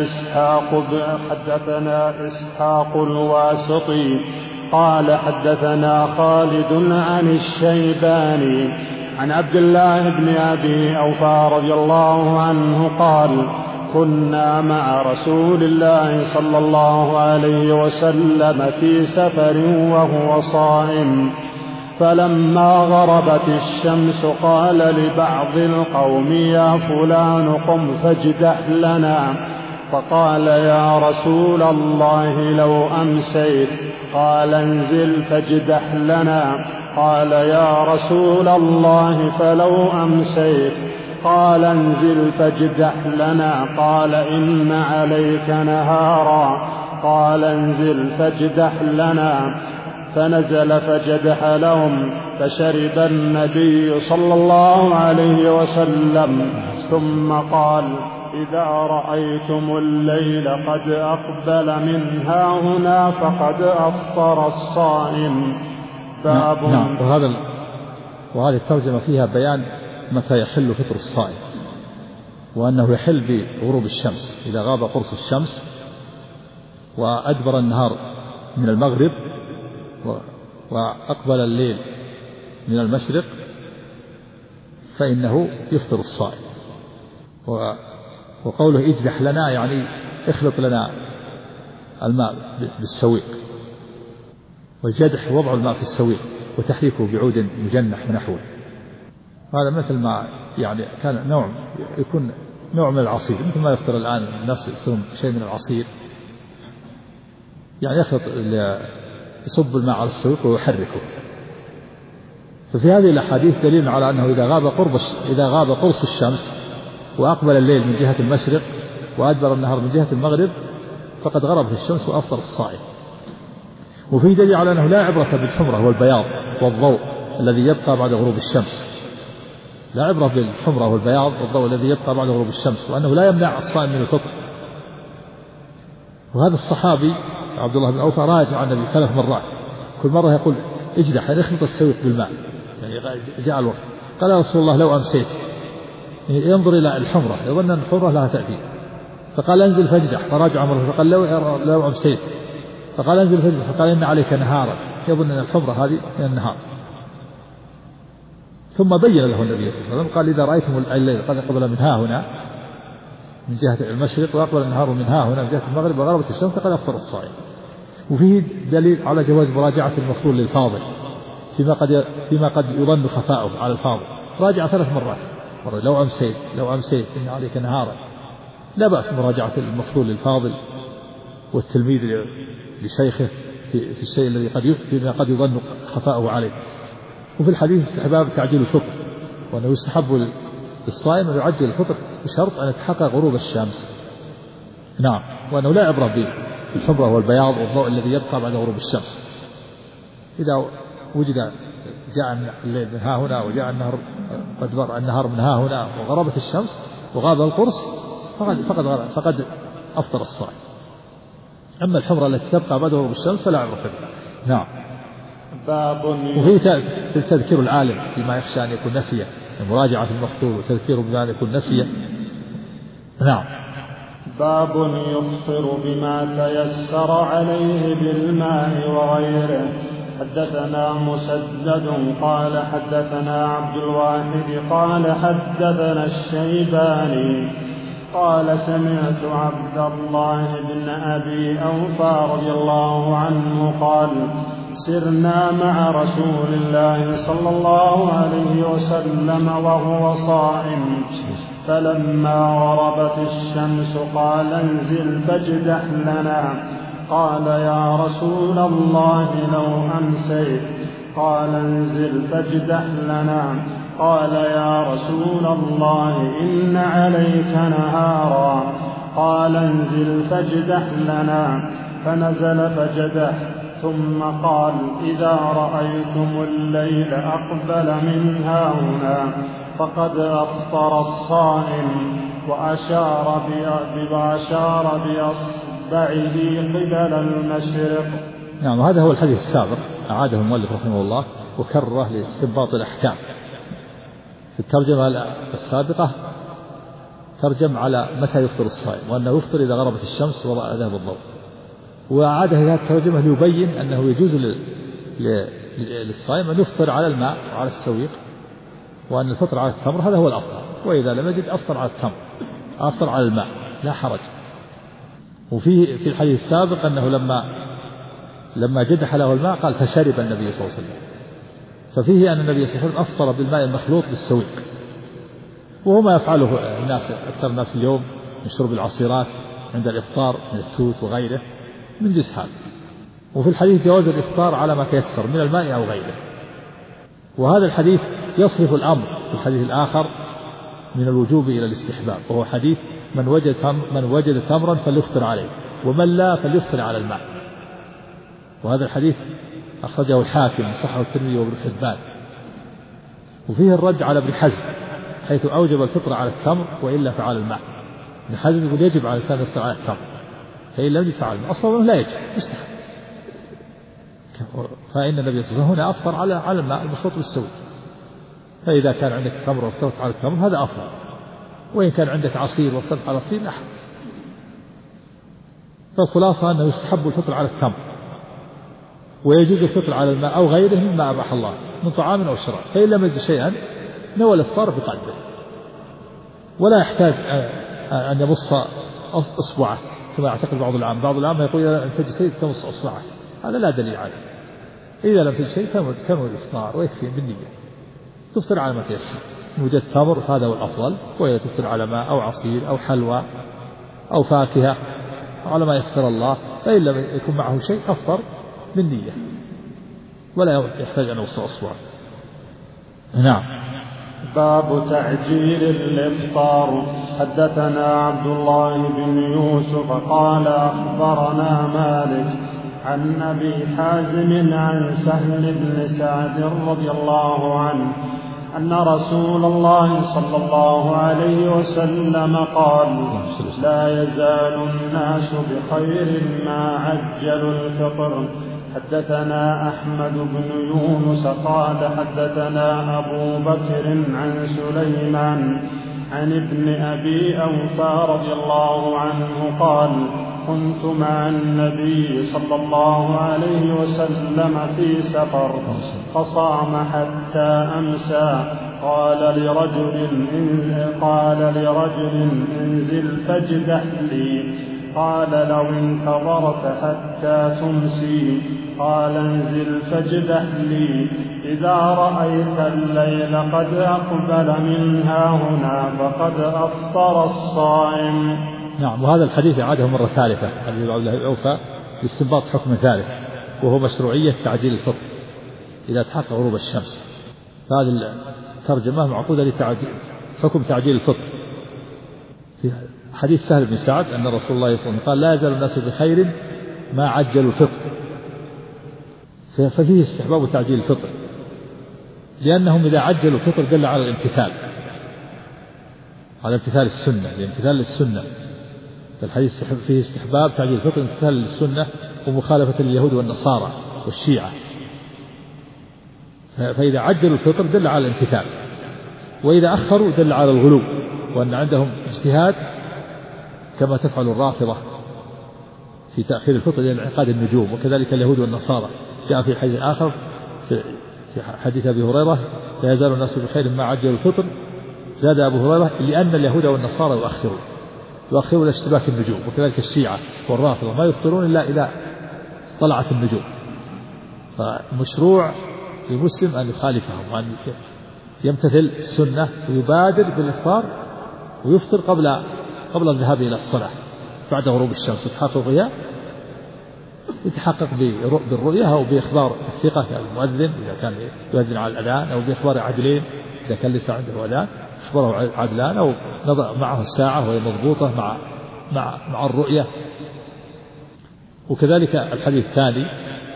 إسحاق الواسطي قال حدثنا خالد عن الشيباني عن عبد الله بن أبي أوفى رضي الله عنه قال كنا مع رسول الله صلى الله عليه وسلم في سفر وهو صائم، فلما غربت الشمس قال لبعض القوم يا فلان قم فاجدح لنا، فقال يا رسول الله لو أمسيت، قال انزل فاجدح لنا، قال يا رسول الله فلو أمسيت، قال انزل فاجدح لنا، قال إن عليك نهارا، قال انزل فاجدح لنا، فنزل فجدح لهم، فشرب النبي صلى الله عليه وسلم ثم قال إذا رأيتم الليل قد أقبل من هاهنا فقد أفطر الصائم. باب نعم. وهذه الترجمة فيها بيان متى يحل فطر الصائم، وأنه يحل بغروب الشمس إذا غاب قرص الشمس وأدبر النهار من المغرب وأقبل الليل من المشرق فإنه يفطر الصائم. وقوله اجدح لنا يعني اخلط لنا الماء بالسويق، والجدح وضع الماء في السويق وتحريكه بعود مجنح ونحوه. هذا مثل ما يعني كان يكون نوع من العصير، مثل ما يفطر الآن الناس يفطرون شيء من العصير، يعني يصب الماء على السويق ويحركه. ففي هذه الأحاديث دليل على أنه إذا غاب قرص الشمس وأقبل الليل من جهة المشرق وأدبر النهار من جهة المغرب فقد غربت الشمس وأفطر الصائم. وفي دليل على أنه لا عبرة بالحمرة والبياض والضوء الذي يبقى بعد غروب الشمس، لا عبرة بالحمرة والبياض والضوء الذي يبقى بعد غروب الشمس، وأنه لا يمنع الصائم من الفطر. وهذا الصحابي عبد الله بن أوفى راجع عن النبي 3 مرات، كل مرة يقول اجدح يعني اخلط السويق بالماء، يعني جاء الوقت قال يا رسول الله لو أمسيت، ينظر إلى الحمرة يظن أن الحمرة لها تأثير، فقال انزل فاجدح، فراجع مرة فقال لو أمسيت، فقال انزل فاجدح، فقال إن عليك نهارا، يظن أن الحمرة هذه من النهار. ثم بين له النبي صلى الله عليه وسلم قال إذا رأيتم الليل قد أقبل من ها هنا من جهة المشرق وأقبل النهار من ها هنا من جهة المغرب وغربت الشمس فقد أفطر الصائم. وفيه دليل على جواز مراجعة المفضول للفاضل فيما قد يظن خفاؤه على الفاضل. راجع 3 مرات، مرة لو أمسيت إن عليك نهارا، لا بأس مراجعة المفضول للفاضل والتلميذ لشيخه في الشيء الذي فيما قد يظن خفاؤه عليه. وفي الحديث استحباب تعجيل الفطر، وأنه يستحب للصائم أن يعجل الفطر بشرط أن يتحقق غروب الشمس. نعم، وأنه لا عبرة بالحمرة والبياض والضوء الذي يبقى بعد غروب الشمس. إذا وجد جاء الليل من ها هنا وجاء النهر قد بر النهار من ها هنا وغربت الشمس وغاب القرص فقد أفطر الصائم. أما الحمرة التي تبقى بعد غروب الشمس فلا عبرة بها. نعم. وفي تذكير العالم بما يخشى أن يكون نسيه، مراجعة المفطور وتذكيره بما يكون نسيه. نعم. باب يفطر بما تيسر عليه بالماء وغيره. حدثنا مسدد قال حدثنا عبد الواحد قال حدثنا الشيباني قال سمعت عبد الله بن أبي أوفى رضي الله عنه قال سرنا مع رسول الله صلى الله عليه وسلم وهو صائم، فلما غربت الشمس قال انزل فاجدح لنا. قال يا رسول الله لو أمسيت. قال انزل فاجدح لنا. قال يا رسول الله إن عليك نهارا. قال انزل فاجدح لنا. فنزل فجدح، ثم قال إذا رأيتم الليل أقبل من هاهنا فقد أفطر الصائم، وأشار بأصبعه قبل المشرق. نعم، هذا هو الحديث السابق أعاده المؤلف رحمه الله وكرره لاستنباط الأحكام. في الترجمة السابقة ترجم على متى يفطر الصائم، وأنه يفطر إذا غربت الشمس وذهب الضوء، وأعاده هذه الترجمة ليبين أنه يجوز للصائم أن يفطر على الماء وعلى السويق، وأن الفطر على التمر هذا هو الأفضل، وإذا لم يجد أفطر على التمر، أفطر على الماء لا حرج. وفي الحديث السابق أنه لما جدح له الماء قال فشرب النبي صلى الله عليه وسلم، ففيه أن النبي صلى الله عليه وسلم أفطر بالماء المخلوط بالسويق، وهو ما يفعله الناس أكثر الناس اليوم من شرب العصيرات عند الإفطار من التوت وغيره من جنس هذا. وفي الحديث جواز الإفطار على ما تيسر من الماء أو غيره. وهذا الحديث يصرف الأمر في الحديث الآخر من الوجوب إلى الاستحباب، وهو حديث من وجد تمرا فليفطر عليه، ومن لا فليفطر على الماء. وهذا الحديث أخرجه الحاكم صححه الترمذي وابن حبان. وفيه الرد على ابن حزم حيث أوجب الفطر على التمر وإلا فعلى الماء. ابن حزم يقول يجب على الإنسان يفطر على التمر، فإن لم يفعل الماء أصلا لا يجب، مستحب. فإن النبي صلى الله عليه وسلم هنا أفطر على الماء المخلوط بالسويق، فإذا كان عندك تمر وافطرت على التمر هذا أفضل، وإن كان عندك عصير وافطرت على العصير لا حرج. فالخلاصة أنه يستحب الفطر على التمر، ويجوز الفطر على الماء أو غيره مما أباح الله من طعام أو شراب، فإن لم يجد شيئا نوى الإفطار بقلبه، ولا يحتاج أن يمص إصبعه كما يعتقد بعض العامة يقول إذا لم تجد شيء تمص إصبعه، هذا لا دليل عليه. إذا لم تجد شيء تنوي الإفطار ويكفي بالنية، تفطر على ما تيسر. وجد تمر هذا هو الأفضل، وإذا تفطر على ماء أو عصير أو حلوى أو فاكهة على ما يسر الله، فإن لم يكن معه شيء أفطر بالنية ولا يحتاج أن يوصل أصبعه. نعم. باب تعجيل الإفطار. حدثنا عبد الله بن يوسف قال أخبرنا مالك عن أبي حازم عن سهل بن سعد رضي الله عنه أن رسول الله صلى الله عليه وسلم قال لا يزال الناس بخير ما عجلوا الفطر. حدثنا أحمد بن يونس قال حدثنا أبو بكر عن سليمان عن ابن أبي أوفى رضي الله عنه قال كنت مع النبي صلى الله عليه وسلم في سفر فصام حتى أمسى. قال لرجل انزل فاجدح لي. قال لو انتظرت حتى تمسي. قال انزل فاجدح لي إذا رأيت الليل قد أقبل من هاهنا فقد أفطر الصائم. نعم. وهذا الحديث عاده مرة ثالثة حديث عبد الله بن أوفى باستنباط حكم ثالث، وهو مشروعية تعجيل الفطر إذا تحقق غروب الشمس، هذه الترجمة معقودة حكم تعجيل الفطر. في حديث سهل بن سعد أن رسول الله صلى الله عليه وسلم قال: لا يزال الناس بخير ما عجلوا الفطر. ففيه استحباب تعجيل الفطر، لأنهم إذا عجلوا الفطر دل على الامتثال، على امتثال السنة، الامتثال للسنة. الحديث فيه استحباب تعجيل الفطر، امتثال للسنة ومخالفة اليهود والنصارى والشيعة. فإذا عجلوا الفطر دل على الامتثال، وإذا أخروا دل على الغلو، وأن عندهم اجتهاد كما تفعل الرافضة في تأخير الفطر إلى انعقاد النجوم، وكذلك اليهود والنصارى. جاء في حديث آخر في حديث أبي هريرة: لا يزال الناس بخير ما عجلوا الفطر. زاد أبو هريرة: لأن اليهود والنصارى يؤخرون إلى اشتباك النجوم، وكذلك الشيعة والرافضة ما يفطرون إلا إذا طلعت النجوم. فمشروع للمسلم أن يخالفهم وأن يمتثل السنة ويبادر بالإفطار ويفطر قبل الذهاب إلى الصلاة بعد غروب الشمس، يتحقق بها، يتحقق بالرؤية أو بإخبار الثقة المؤذن إذا كان يؤذن على الأذان، أو بإخبار عدلين إذا كان ليس عنده أذان أخبره عدلان، أو نضع معه الساعة وهي مضبوطة مع الرؤية. وكذلك الحديث الثاني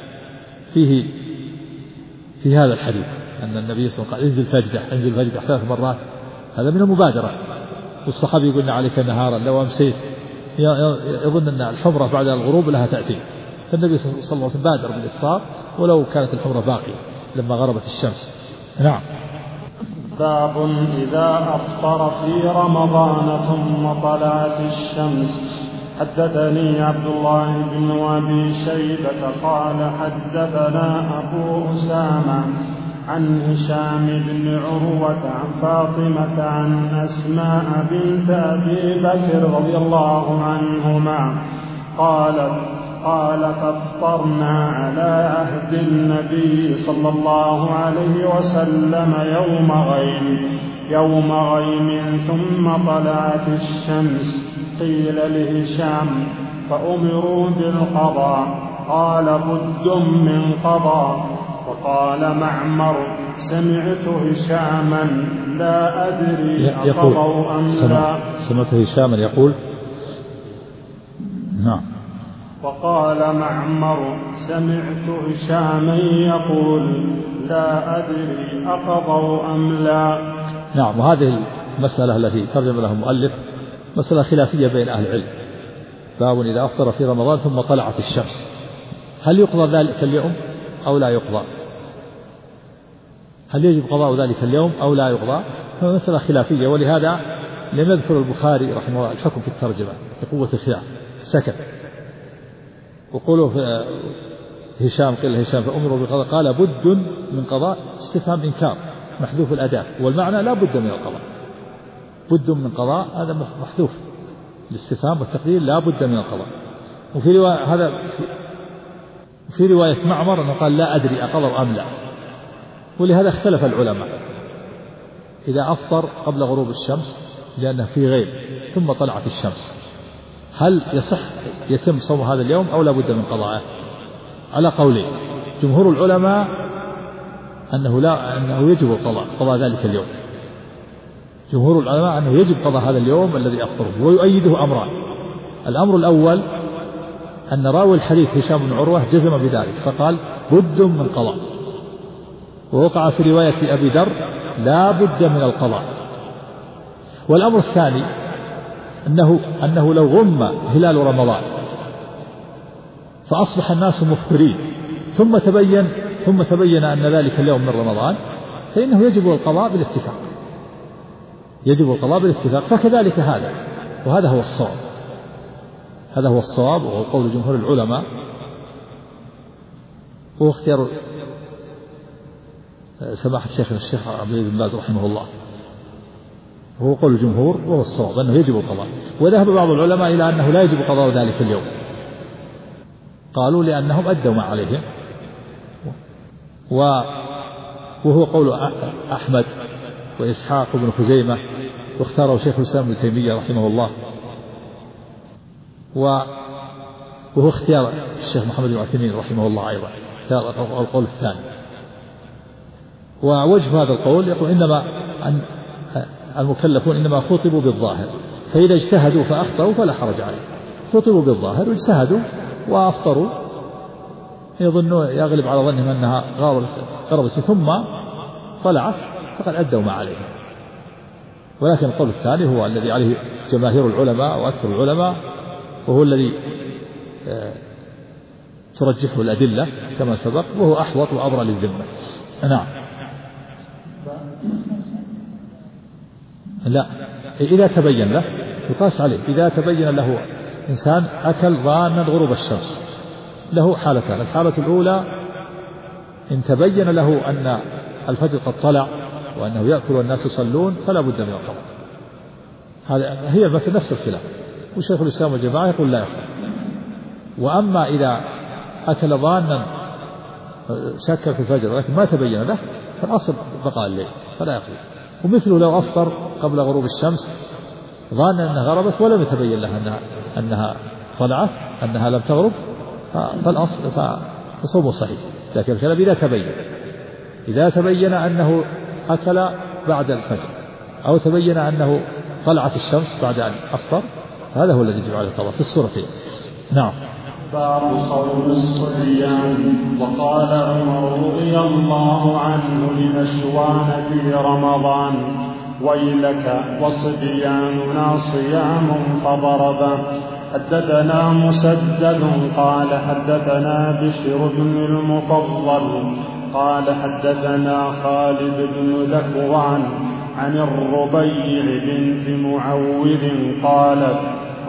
في هذا الحديث أن النبي صلى الله عليه وسلم قال: انزل فجدح 3 مرات. هذا من المبادرة. والصحابي يقولنا: عليك نهارا لو أمسيت، يظن أن الحمرة بعد الغروب لها تأثير. فالنبي صلى الله عليه وسلم بادر بالإفطار ولو كانت الحمرة باقية لما غربت الشمس. نعم. باب إذا أفطر في رمضان ثم طلعت الشمس. حدثني عبد الله بن أبي شيبة قال حدثنا أبو أسامة عن هشام بن عروة عن فاطمة عن أسماء بنت أبي بكر رضي الله عنهما قالت أفطرنا على عهد النبي صلى الله عليه وسلم يوم غيم ثم طلعت الشمس. قيل لهشام فأمروا بالقضاء قال بد من قضاء. وقال معمر سمعت هشاما لا أدري أقضوا أم لا. سمعت هشاما يقول نعم. وقال معمر سمعت هشاما يقول لا أدري أقضوا أم لا. نعم. وهذه المسألة التي ترجم لها المؤلف مسألة خلافية بين أهل العلم. باب إذا أفطر في رمضان ثم طلعت الشمس، هل يقضى ذلك اليوم أو لا يقضى؟ هل يجب قضاء ذلك اليوم أو لا يقضى؟ مسألة خلافية، ولهذا لم يذكر البخاري رحمه الله الحكم في الترجمة لقوة الخلاف، سكت. وقوله هشام قيل هشام فأمروا بالقضاء قال بد من قضاء استفهام إنكار محذوف الأداة، والمعنى لا بد من القضاء. بد من قضاء هذا محذوف الاستفهام والتقدير لا بد من القضاء. وفي رواية هذا في رواية معمر أنه قال لا أدري أقضوا أم لا. ولهذا اختلف العلماء إذا أفطر قبل غروب الشمس لأنه في غيب ثم طلعت الشمس هل يصح يتم صوم هذا اليوم أو لا بد من قضائه؟ على قولين. جمهور العلماء أنه يجب قضاء ذلك اليوم. جمهور العلماء أنه يجب قضاء هذا اليوم الذي أفطره، ويؤيده أمران. الأمر الأول أن راوي الحديث هشام بن عروة جزم بذلك فقال بد من قضاء، ووقع في رواية أبي ذر لا بد من القضاء. والأمر الثاني أنه لو غم هلال رمضان فأصبح الناس مفطرين ثم تبين أن ذلك اليوم من رمضان فإنه يجب القضاء بالاتفاق، يجب القضاء بالاتفاق. فكذلك هذا، وهذا هو الصواب، هذا هو الصواب وهو قول جمهور العلماء، وهو اختيار سماحة الشيخ عبد العزيز بن باز رحمه الله، وهو قول الجمهور وهو الصواب أنه يجب القضاء. وذهب بعض العلماء إلى أنه لا يجب قضاء ذلك اليوم، قالوا لأنهم أدوا ما عليهم، وهو قول أحمد وإسحاق بن خزيمة، واختاره شيخ الإسلام ابن تيمية رحمه الله، وهو اختيار الشيخ محمد بن عثيمين رحمه الله أيضا، القول الثاني. ووجه هذا القول يقول إنما المكلفون إنما خطبوا بالظاهر، فإذا اجتهدوا فأخطأوا فلا حرج عليه. خطبوا بالظاهر واجتهدوا وأفطروا يظنوا يغلب على ظنهم أنها غربت ثم طلعت فقد أدوا ما عليهم. ولكن القول الثاني هو الذي عليه جماهير العلماء وأكثر العلماء، وهو الذي ترجحه الأدلة كما سبق، وهو أحوط وأبرأ للذمة. نعم. لا، إذا تبين له يقاس عليه. إذا تبين له إنسان أكل ظانا غروب الشمس، له حالتان: الحالة الأولى إن تبين له أن الفجر قد طلع وأنه يأكل والناس يصلون فلا بد من القضاء. هذه هي بس نفس الخلاف، وشيخ الإسلام والجماعة يقول لا يفعل. وأما إذا أكل ظانا شك في الفجر ولكن ما تبين له فالأصل بقاء الليل فلا يقضي. ومثله لو أفطر قبل غروب الشمس ظانا أنها غربت ولم يتبين له أنها طلعت، أنها لم تغرب، فالأصل فصومه صحيح. لكن الكلام إذا تبين أنه أكل بعد الفجر أو تبين أنه طلعت الشمس بعد أن أفطر هذا هو الذي يجب عليه القضاء في الصورتين. نعم. باب صوم الصبيان. وقال عمر رضي الله عنه لنشوان في رمضان: ويلك وصبياننا صيام فضرب. حدثنا مسدد قال حدثنا بشر بن المفضل قال حدثنا خالد بن ذكوان عن الربيع بنت معوذ قالت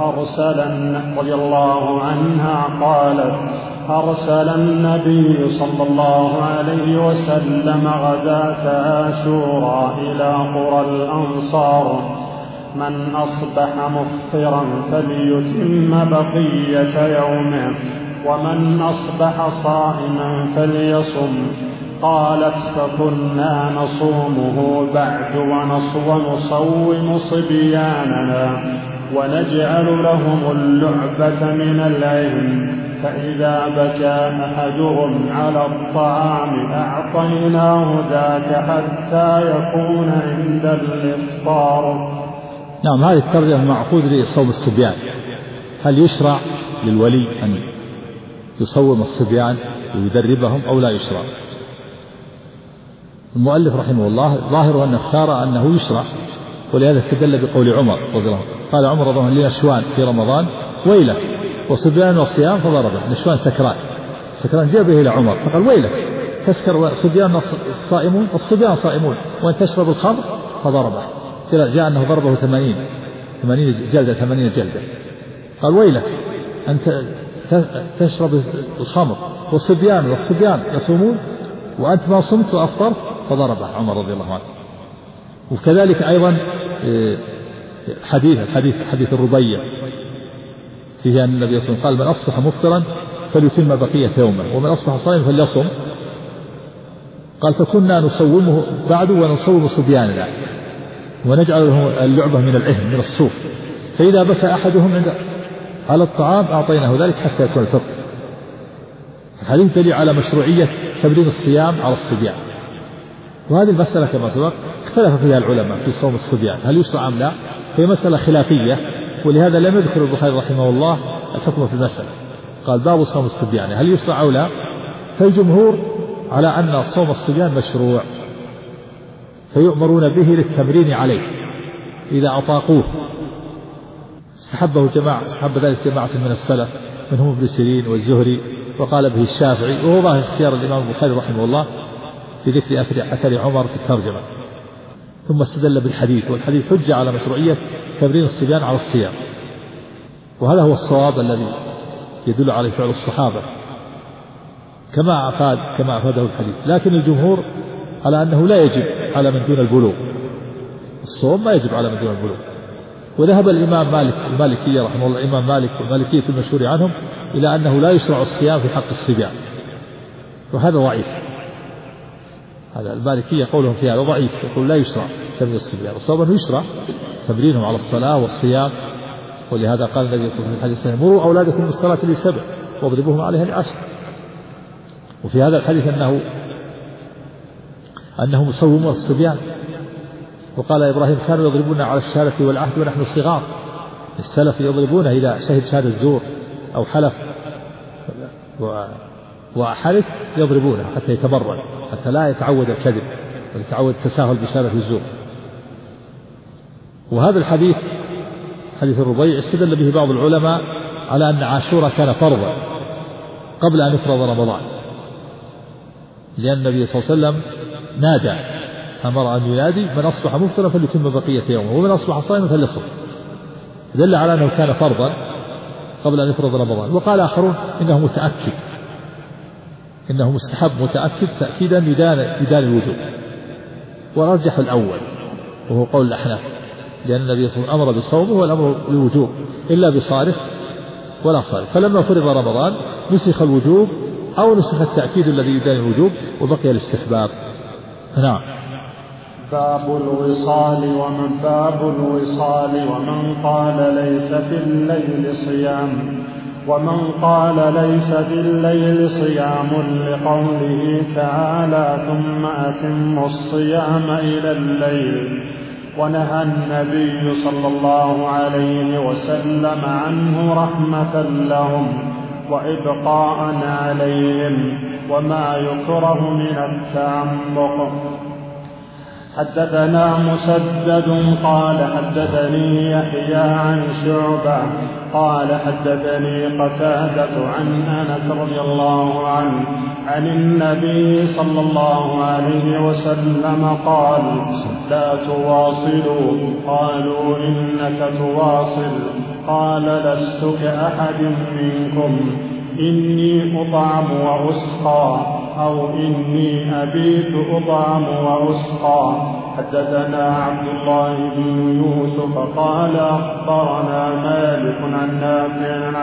رضي الله عنها قالت: أرسل النبي صلى الله عليه وسلم غداة عاشوراء إلى قرى الأنصار: من أصبح مفطرا فليتم بقية يومه، ومن أصبح صائما فليصم. قالت: فكنا نصومه بعد ونصوم صبياننا ونجعل لهم اللعبة من العلم، فإذا بكى أحدهم على الطعام أعطيناه ذاك حتى يكون عند الإفطار. نعم. هذه الترجمة معقود لصوم الصبيان. هل يشرع للولي أن يصوم الصبيان ويدربهم أو لا يشرع؟ المؤلف رحمه الله ظاهر أن اختار أنه يشرع، ولهذا استدل بقول عمر رضي الله عنه. قال عمر رضي الله عنه: لنشوان في رمضان ويلك وصبيان والصيام فضربه. نشوان سكران جابه إلى عمر فقال: ويلك تسكر صبيان الصائمون، الصبيان صائمون، وأن تشرب الخمر فضربه. جاء أنه ضربه 80 جلدة. قال: ويلك أنت تشرب الخمر والصبيان يصومون وأنت ما صمت وأفطرت، فضربه عمر رضي الله عنه. وكذلك أيضا حديث الربيع فيه أن النبي صلى الله عليه وسلم قال: من أصبح مفطرا فليتم بقية يومه، ومن أصبح صائما فليصم. قال: فكنا نصومه بعد ونصوم صبياننا ونجعل لهم اللعبة من العهن من الصوف، فإذا بكى أحدهم على الطعام أعطيناه ذلك حتى يكون الفطر. الحديث دليل على مشروعية تمرين الصيام على الصبيان. وهذه المسألة كما سبق اختلف فيها العلماء في صوم الصبيان هل يشرع أم لا، هي مسألة خلافية، ولهذا لم يذكر البخاري رحمه الله الحكم في المسألة. قال: باب صوم الصبيان هل يشرع أو لا؟ فالجمهور على أن صوم الصبيان مشروع، فيؤمرون به للتمرين عليه إذا أطاقوه. استحب ذلك جماعة من السلف منهم ابن سيرين والزهري، وقال به الشافعي، وهو ظاهر اختيار الإمام البخاري رحمه الله في ذكر أثر عمر في الترجمة. ثم استدل بالحديث، والحديث حجة على مشروعية تمرين الصبيان على الصيام، وهذا هو الصواب الذي يدل عليه فعل الصحابة كما أفاده الحديث. لكن الجمهور على أنه لا يجب على من دون البلوغ، الصوم ما يجب على من دون البلوغ. وذهب الإمام مالك المالكية رحمه الله، الإمام مالك والمالكية المشهور عنهم، إلى أنه لا يشرع الصيام في حق الصبيان، وهذا ضعيف. هذا المالكية قولهم في هذا ضعيف، يقول لا يشرع تمرين الصبيان، والصواب أنه يشرع تمرينهم على الصلاة والصيام. ولهذا قال النبي صلى الله عليه وسلم في الحديث: مروا أولادكم بالصلاة ل7 واضربوهم عليها ل10. وفي هذا الحديث أنهم يصومون الصبيان. وقال إبراهيم كانوا يضربون على الشهادة والعهد ونحن صغار. السلف يضربونه إذا شهد شهادة الزور أو حلف وحلف يضربونه حتى يتبرد، حتى لا يتعود الكذب ويتعود التساهل بشهادة الزور. وهذا الحديث حديث الربيع استدل به بعض العلماء على أن عاشوراء كان فرضا قبل أن يفرض رمضان، لأن النبي صلى الله عليه وسلم نادى، أمر أن ينادي من أصبح مفطرا فليتم بقية يومه ومن أصبح صائما فليصم، دل على أنه كان فرضا قبل أن يفرض رمضان. وقال آخرون إنه متأكد، إنه مستحب متأكد تأكيدا يدان الوجوب، ورجح الأول وهو قول الأحناف، لأن النبي صلى الله عليه وسلم أمر بصومه والأمر بالوجوب إلا بصارف ولا صارف. فلما فرض رمضان نسخ الوجوب أو نسخ التأكيد الذي يدان الوجوب وبقي الاستحباب. نعم. باب الوصال ومن قال ليس في الليل صيام لقوله تعالى ثم أتموا الصيام إلى الليل. ونهى النبي صلى الله عليه وسلم عنه رحمة لهم وإبقاء عليهم وما يكره من التعمق. حدثنا مسدد قال حدثني يحيى عن شعبة قال حدثني قتادة عن أنس رضي الله عنه عن النبي صلى الله عليه وسلم قال لا تواصلوا. قالوا إنك تواصل. قال لست كأحد منكم إني أطعم وأسقى أو إني أبيت أطعم وأسقى. حدثنا عبد الله بن يوسف قال أخبرنا مالك عن نافع عن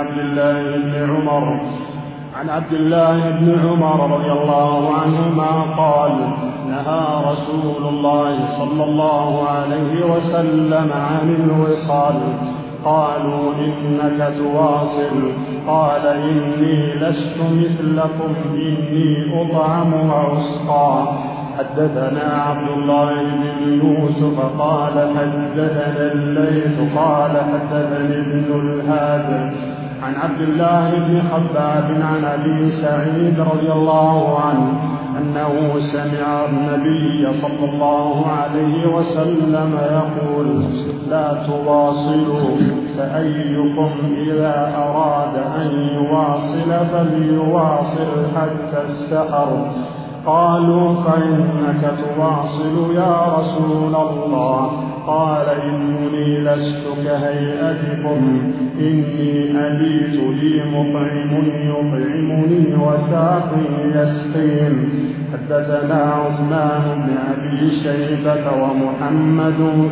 عبد الله بن عمر رضي الله عنهما قال نهى رسول الله صلى الله عليه وسلم عن الوصال. قالوا إنك تواصل. قال إني لست مثلكم إني أطعم وأسقى. حدثنا عبد الله بن يوسف قال حدثنا الليث قال حدثني ابن الهاد عن عبد الله بن خباب عن أبي سعيد رضي الله عنه أنه سمع النبي صلى الله عليه وسلم يقول لا تواصلوا فأيكم إذا أراد أن يواصل فليواصل حتى السحر. قالوا فإنك تواصل يا رسول الله. قال إني لست كهيئتكم إني أبيت لي مطعم يطعمني وساقي يسقين. حدثنا عثمان بن أبي شيبة ومحمد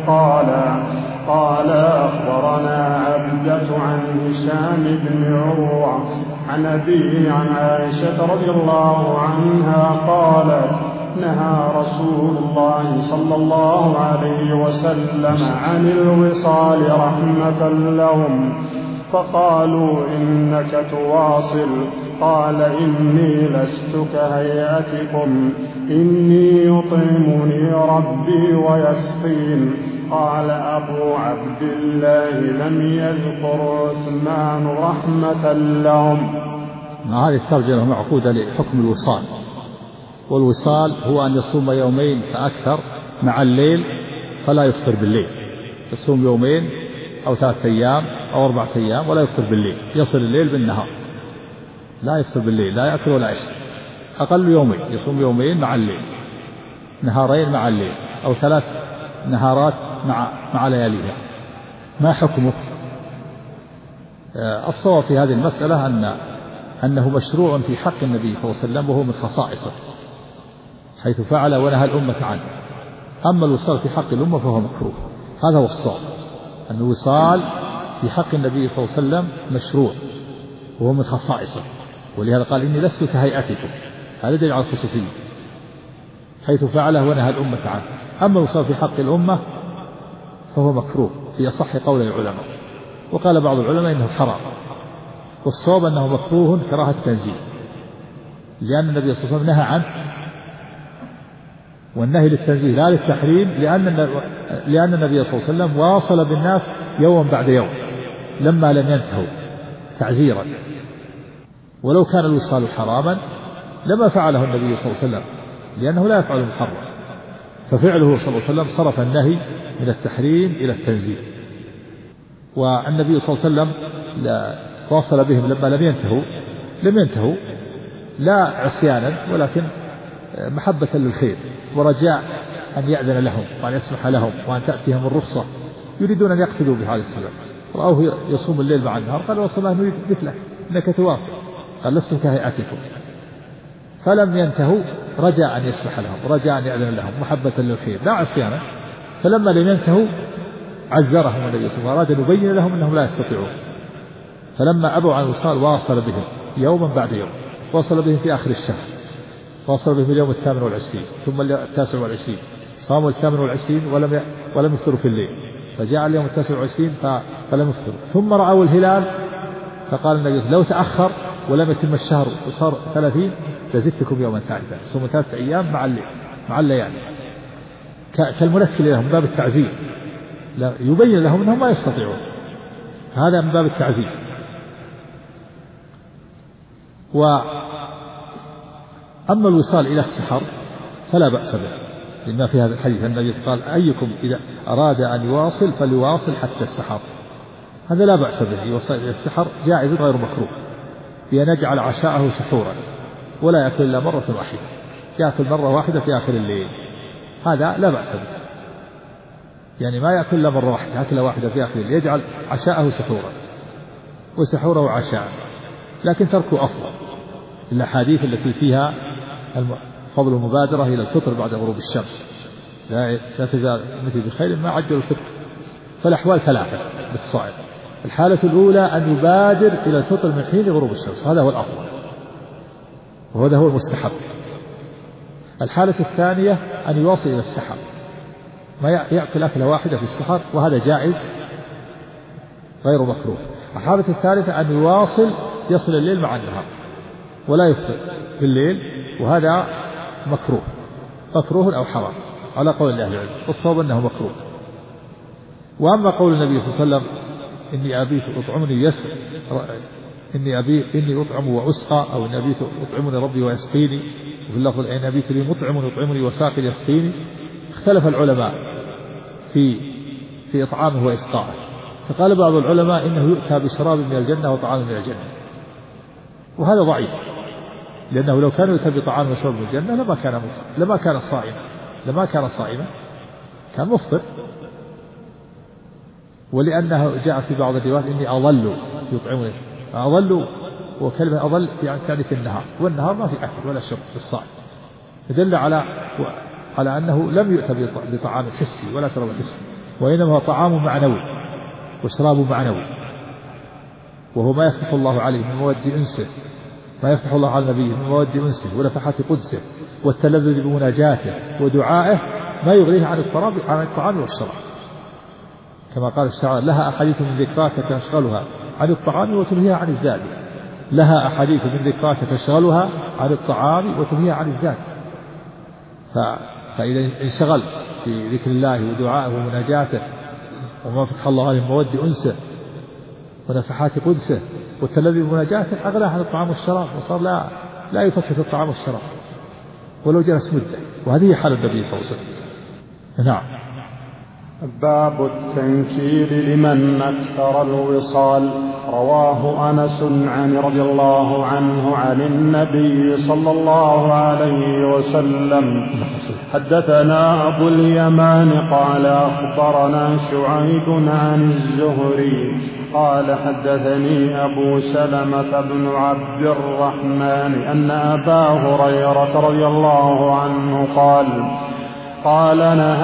قال أخبرنا عبدة عن هشام بن عروة عن أبيه عن عائشة رضي الله عنها قالت نهى رسول الله صلى الله عليه وسلم عن الوصال رحمة لهم فقالوا إنك تواصل. قال إني لست كهيئتكم إني يطعمني ربي ويسقين. قال أبو عبد الله لم يذكر عثمان رحمة لهم. هذه الترجمة معقودة لحكم الوصال، والوصال هو أن يصوم يومين فأكثر مع الليل فلا يفطر بالليل، يصوم يومين أو 3 أيام أو 4 أيام ولا يفطر بالليل، يصل الليل بالنهار لا يفطر بالليل لا يأكل ولا يشرب. أقل يومين يصوم يومين مع الليل، نهارين مع الليل أو 3 نهارات مع لياليها. ما حكمه؟ الصواب في هذه المسألة أنه مشروع في حق النبي صلى الله عليه وسلم وهو من خصائصه حيث فعل ونهى الأمة عنه. أما الوصال في حق الأمة فهو مكروه. هذا هو الصواب، أن الوصال في حق النبي صلى الله عليه وسلم مشروع وهو من خصائصه، ولهذا قال إني لست كهيئتكم، هذا دليل على الخصوصية حيث فعله ونهى الأمة عنه. أما الوصال في حق الأمة فهو مكروه في أصح قول العلماء، وقال بعض العلماء إنه حرام، والصواب أنه مكروه كراهة تنزيل، لأن النبي صلى الله عليه وسلم نهى عنه والنهي للتنزيه لا للتحريم، لأن النبي صلى الله عليه وسلم واصل بالناس يوم بعد يوم لما لم ينتهوا تعزيرا، ولو كان الوصال حراما لما فعله النبي صلى الله عليه وسلم، لأنه لا يفعل المحرم، ففعله صلى الله عليه وسلم صرف النهي من التحريم إلى التنزيه. والنبي صلى الله عليه وسلم واصل بهم لما لم ينتهوا لا عصيانا ولكن محبة للخير ورجاء أن يأذن لهم وأن يسمح لهم وأن تأتيهم الرخصة، يريدون أن يقتدوا بهذا السبب. رأوه يصوم الليل مع النهار، قال والله نريد مثلك إنك تواصل، قال لستم كهيئتكم، فلم ينتهوا رجاء أن يسمح لهم ورجاء أن يأذن لهم محبة للخير لا عصيانا. فلما لم ينتهوا عزرهم النبي صلى الله عليه وسلم، وأراد أن يبين لهم أنهم لا يستطيعون، فلما أبوا عن الوصال واصل بهم يوما بعد يوم، واصل بهم في آخر الشهر، واصل بهم اليوم 28 ثم 29، صاموا 28 ولم يفطروا في الليل، فجاء اليوم 29 فلم يفطروا، ثم رأوا الهلال فقال النبي لو تأخر ولم يتم الشهر وصار 30 لزدتكم يوما ثالثا، صوموا 3 أيام مع الليالي، كالمنكل لهم من باب التعزيز، يبين لهم أنهم ما يستطيعون، هذا من باب التعزيز. وأما الوصال إلى السحر فلا بأس به، لما في هذا الحديث النبي قال أيكم إذا أراد أن يواصل فليواصل حتى السحر، هذا لا بأس به، يوصل إلى السحر جائز غير مكروه، بأن يجعل عشاءه سحورا ولا يأكل إلا مرة واحدة، يأكل مرة واحدة في آخر الليل، هذا لا بأس به، يعني ما يأكل إلا مرة واحدة، أكلة واحدة في آخر الليل، يجعل عشاءه سحورا وسحوره عشاء، لكن تركه أفضل. الأحاديث التي فيها فضل المبادرة إلى الفطر بعد غروب الشمس، لا تزال مثل بخير ما عجل الفطر. فالأحوال 3 للصائم: الحالة الأولى أن يبادر إلى الفطر من حين غروب الشمس، هذا هو الأفضل وهذا هو المستحب. الحالة الثانية أن يواصل إلى السحر، ما يأكل أكلة واحدة في السحر، وهذا جائز غير مكروه. الحالة الثالثة أن يواصل يصل الليل مع النهار ولا يفطر بالليل، وهذا مكروه أو حرام على قول أهل العلم، والصواب أنه مكروه. وأما قول النبي صلى الله عليه وسلم إني أبيت أطعمني إني أطعم وأسقى، أو إني أبيت أطعمني ربي ويسقيني، وفي اللفظ إني أبيت لي مطعم يطعمني وساق يسقيني، اختلف العلماء في إطعامه وإسقائه، فقال بعض العلماء إنه يؤتى بشراب من الجنة وطعام من الجنة، وهذا ضعيف، لأنه لو كان يؤتى بطعام وشراب من الجنة لما كان صائما، كان مفطر. ولأنه جاء في بعض الروايات إني أظل يطعمني، أظل وكلمة أظل يعني كان في النهار، والنهار ما في أكل ولا شرب للصائم، يدل على أنه لم يؤتى بطعام حسي ولا شراب حسي، وإنما هو طعام معنوي وشراب معنوي، وهو ما يفتح الله عليه من مواد أنسه، ما يفتح الله على النبي من مواد أنسه ونفحات قدسه والتلذذ بمناجاته ودعائه، ما يغنيه عن الطعام والشراب، كما قال الشاعر: لها أحاديث من ذكراك تشغلها عن الطعام وتنهيها عن الزاد، لها أحاديث من ذكراك تشغلها عن الطعام وتنهيها عن الزاد. فإذا انشغل في ذكر الله ودعائه ومناجاته وما فتح الله عليه مود أنسه ونفحات قدسه والتلذذ بمناجاته، أغنى عن الطعام والشراب، وصار لا يفكر الطعام والشراب ولو جلس مدة، وهذه حال النبي صلى الله عليه وسلم. نعم. باب التنكير لمن أكثر الوصال. رواه أنس رضي الله عنه عن النبي صلى الله عليه وسلم: حدثنا أبو اليمان قال أخبرنا شعيب عن الزهري قال حدثني أبو سلمة بن عبد الرحمن أن أبا هريرة رضي الله عنه قال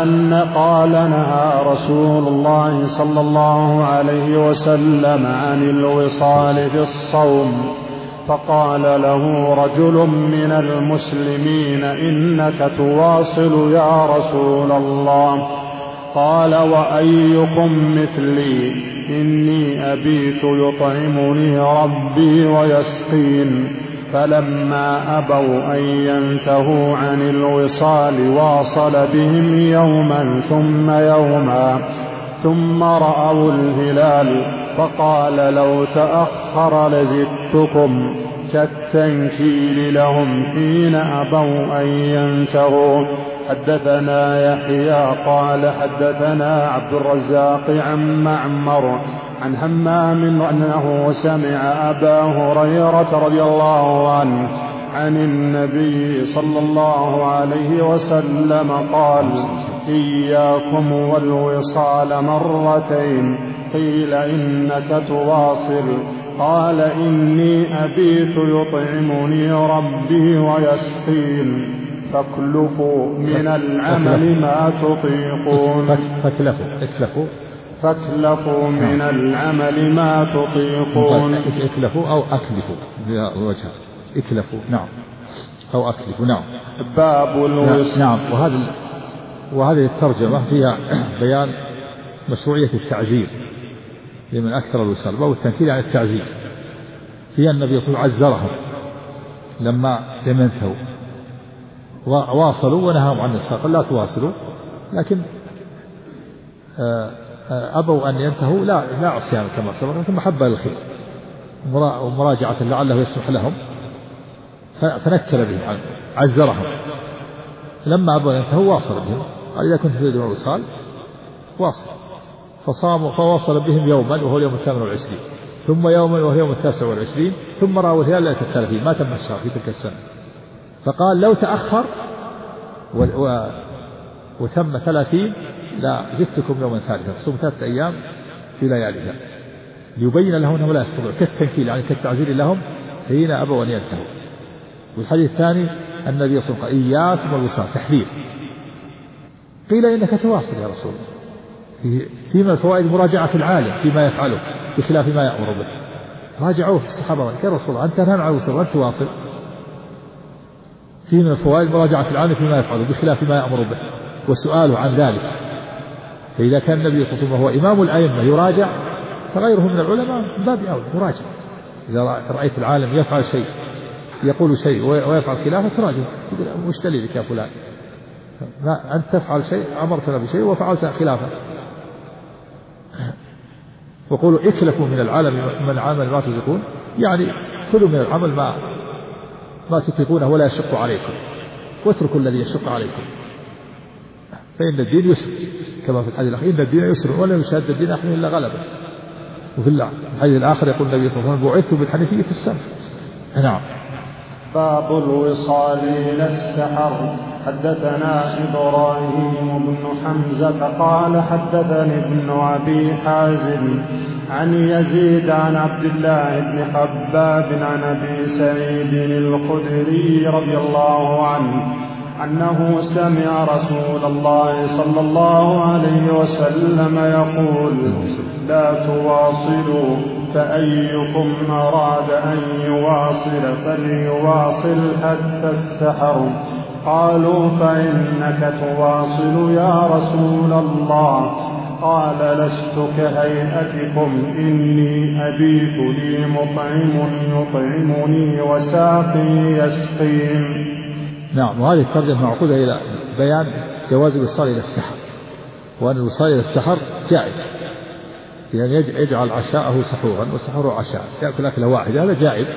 نهى رسول الله صلى الله عليه وسلم عن الوصال في الصوم، فقال له رجل من المسلمين: إنك تواصل يا رسول الله؟ قال: وأيكم مثلي؟ إني أبيت يطعمني ربي ويسقين. فلما أبوا أن ينتهوا عن الوصال واصل بهم يوما ثم يوما ثم رأوا الهلال فقال لو تأخر لزدتكم، كالتنكيل لهم حين أبوا أن ينتهوا. حدثنا يحيى قال حدثنا عبد الرزاق عن معمر عن همام أنه سمع أبا هريرة رضي الله عنه عن النبي صلى الله عليه وسلم قال: إياكم والوصال مرتين. قيل: إنك تواصل؟ قال: إني أبيت يطعمني ربي ويسقين، فاكلفوا من العمل ما تطيقون. فاكلفوا من العمل ما تطيقون. اكلفوا أو أكلفوا بوجه اكلفوا، نعم، أو أكلفوا، نعم. باب الوصال. نعم. وهذه الترجمة فيها بيان مشروعية التعزير لمن أكثر الوصال، باب التنكيل عن التعزير. فيها النبي صلى الله عليه وسلم عزرهم لم ينتهوا واصلوا ونهاهم عن الوصال، قال لا تواصلوا، لكن أبوا أن ينتهوا لا عصيان كما سبق، لكن محبة للخير ومراجعة لعله يسمح لهم، فنكل بهم عزرهم. لما أبوا أن ينتهوا واصل بهم، قال: إذا كنت تريدون الوصال واصل. فصاموا فواصل بهم يوما وهو اليوم 28، ثم يوما وهو اليوم 29، ثم رأوا الهلال ليلة 30، ما تم الشهر في تلك السنة. فقال: لو تأخر وتم 30 لا زدتكم يوما ثالثا، صوم 3 أيام في لياليها، ليبين لهم أنهم لا يستطيعون، كالتنكيل يعني كالتعزير لهم حين أبوا أن ينتهوا. والحديث الثاني النبي صلى الله عليه وسلم: إياكم والوصال، تحذير. قيل: إنك تواصل يا رسول الله. فيما الفوائد مراجعة العالم فيما يفعله بخلاف ما يأمر به. راجعوه الصحابة: يا رسول الله أنت تنهى عن الوصال وأنت تواصل. فيه من الفوائد مراجعة العالم فيما يفعله بخلاف ما يأمر به وسؤاله عن ذلك. فإذا كان النبي صلى الله عليه وسلم هو إمام الأئمة يراجع، فغيره من العلماء من باب أولى يراجع. إذا رأيت العالم يفعل شيء، يقول شيء ويفعل خلافه، تراجع، تقول: وش دليلك يا فلان؟ أنت تفعل شيء، أمرتنا بشيء وفعلت خلافه. وقولوا: اكلفوا من العالم من عمل ما تطيقون، يعني خذوا من العمل ما تطيقونه ولا يشق عليكم، واتركوا الذي يشق عليكم، فإن الدين يسر، كما في الحديث الأخير: إن الدين يسر ولا يشاد الدين أحد إلا غلبه. وفي الحديث الآخر يقول النبي صلى الله عليه وسلم: بعثت بالحنيفية في السمح. نعم. باب الوصال إلى السحر. حدثنا إبراهيم بن حمزة قال حدثني ابن أبي حازم عن يزيد عن عبد الله بن حباب عن أبي سعيد الخدري رضي الله عنه أنه سمع رسول الله صلى الله عليه وسلم يقول: لا تواصلوا، فأيكم أراد أن يواصل فليواصل حتى السحر. قالوا: فإنك تواصل يا رسول الله. قال: لست كهيئتكم، إني أبيت لي مطعم يطعمني وساقي يسقين. نعم. وهذه الترجمة معقودة إلى بيان جواز الوصال إلى السحر، وأن الوصال إلى السحر جائز، يعني يجعل عشاءه سحورا وسحوره عشاء، يأكل أكلة واحدة، هذا جائز،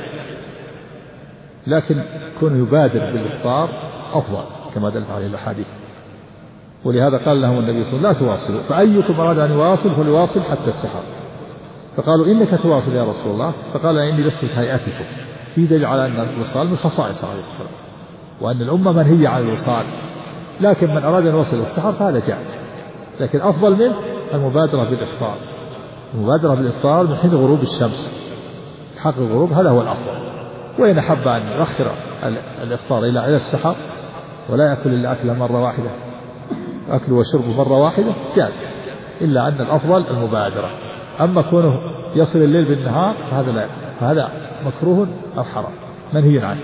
لكن كون يبادر بالإفطار أفضل كما دلت عليه الأحاديث. ولهذا قال لهم النبي صلى الله عليه وسلم: لا تواصلوا، فأيكم أراد أن يواصل فليواصل حتى السحر. فقالوا: إنك تواصل يا رسول الله. فقال: إني لست كهيئتكم. في دليل على أن الوصال من خصائص عليه الصلاة والسلام، وأن الأمة منهية عن الوصال، لكن من أراد أن يوصل السحر فهذا جائز، لكن أفضل منه المبادرة بالإفطار. المبادرة بالإفطار من حين غروب الشمس، حق الغروب، هذا هو الأفضل. وإن أحب أن يؤخر الإفطار إلى السحر ولا يأكل إلا أكله مرة واحدة، أكل وشرب مرة واحدة، جاز، إلا أن الأفضل المبادرة. أما كونه يصل الليل بالنهار فهذا مكروه أو حرام منهي عنه.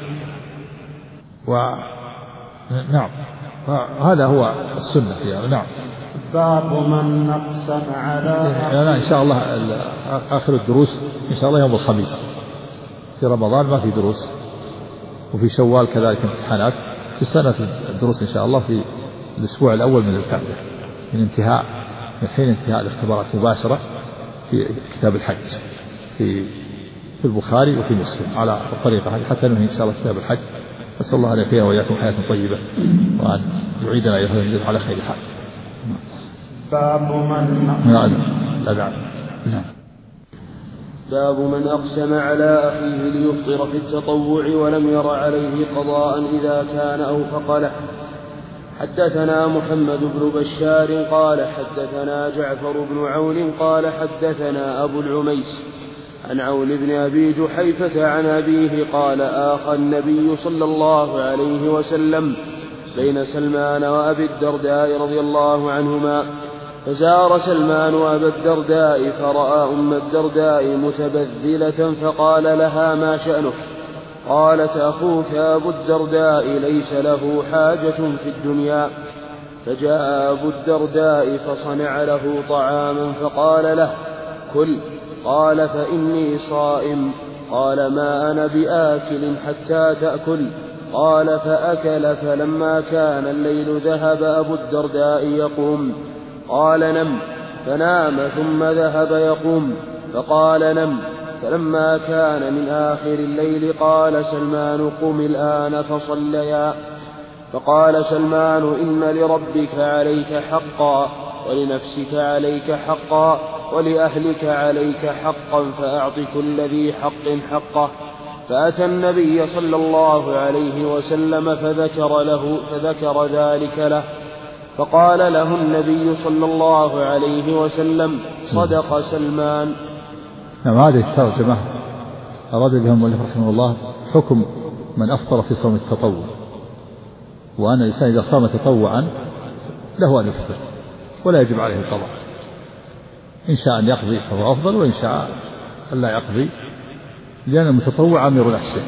نعم، هذا هو السنة فيها. نعم. باب من نقسم على إن شاء الله آخر الدروس إن شاء الله يوم الخميس في رمضان، ما في دروس، وفي شوال كذلك امتحانات. تستأنف الدروس إن شاء الله في الأسبوع الأول من القعدة من حين انتهاء الاختبارات مباشرة في كتاب الحج في البخاري وفي مسلم على الطريقة هذه حتى ننهي إن شاء الله كتاب الحج. أسأل الله أن يحيينا وإياكم حياة طيبة وأن يعيدنا إليه على خير حال. باب من باب من أقسم على أخيه ليفطر في التطوع ولم ير عليه قضاء إذا كان أوفق له. حدثنا محمد بن بشار قال حدثنا جعفر بن عون قال حدثنا أبو العميس عن عون بن أبي جحيفة عن أبيه قال آخى النبي صلى الله عليه وسلم بين سلمان وأبي الدرداء رضي الله عنهما، فزار سلمان أبا الدرداء فرأى أم الدرداء متبذلة فقال لها ما شأنك؟ قالت أخوك أبو الدرداء ليس له حاجة في الدنيا. فجاء أبو الدرداء فصنع له طعاما فقال له كل. قال فإني صائم. قال ما أنا بآكل حتى تأكل. قال فأكل، فلما كان الليل ذهب أبو الدرداء يقوم. قال نم، فنام ثم ذهب يقوم فقال نم. فلما كان من آخر الليل قال سلمان قم الآن فصليا. فقال سلمان إن لربك عليك حقا ولنفسك عليك حقا ولأهلك عليك حقا فأعط كل ذي حق حقه. فأتى النبي صلى الله عليه وسلم فذكر ذلك له، فقال له النبي صلى الله عليه وسلم صدق سلمان. هذه الترجمة أراد بها المؤلف رحمه الله حكم من أفطر في صوم التطوع، وأن الإنسان إذا صام تطوعا له أن يفطر ولا يجب عليه القضاء، إن شاء أن يقضي فهو أفضل، وإن شاء أن لا يقضي، لأن المتطوع أمير نفسه،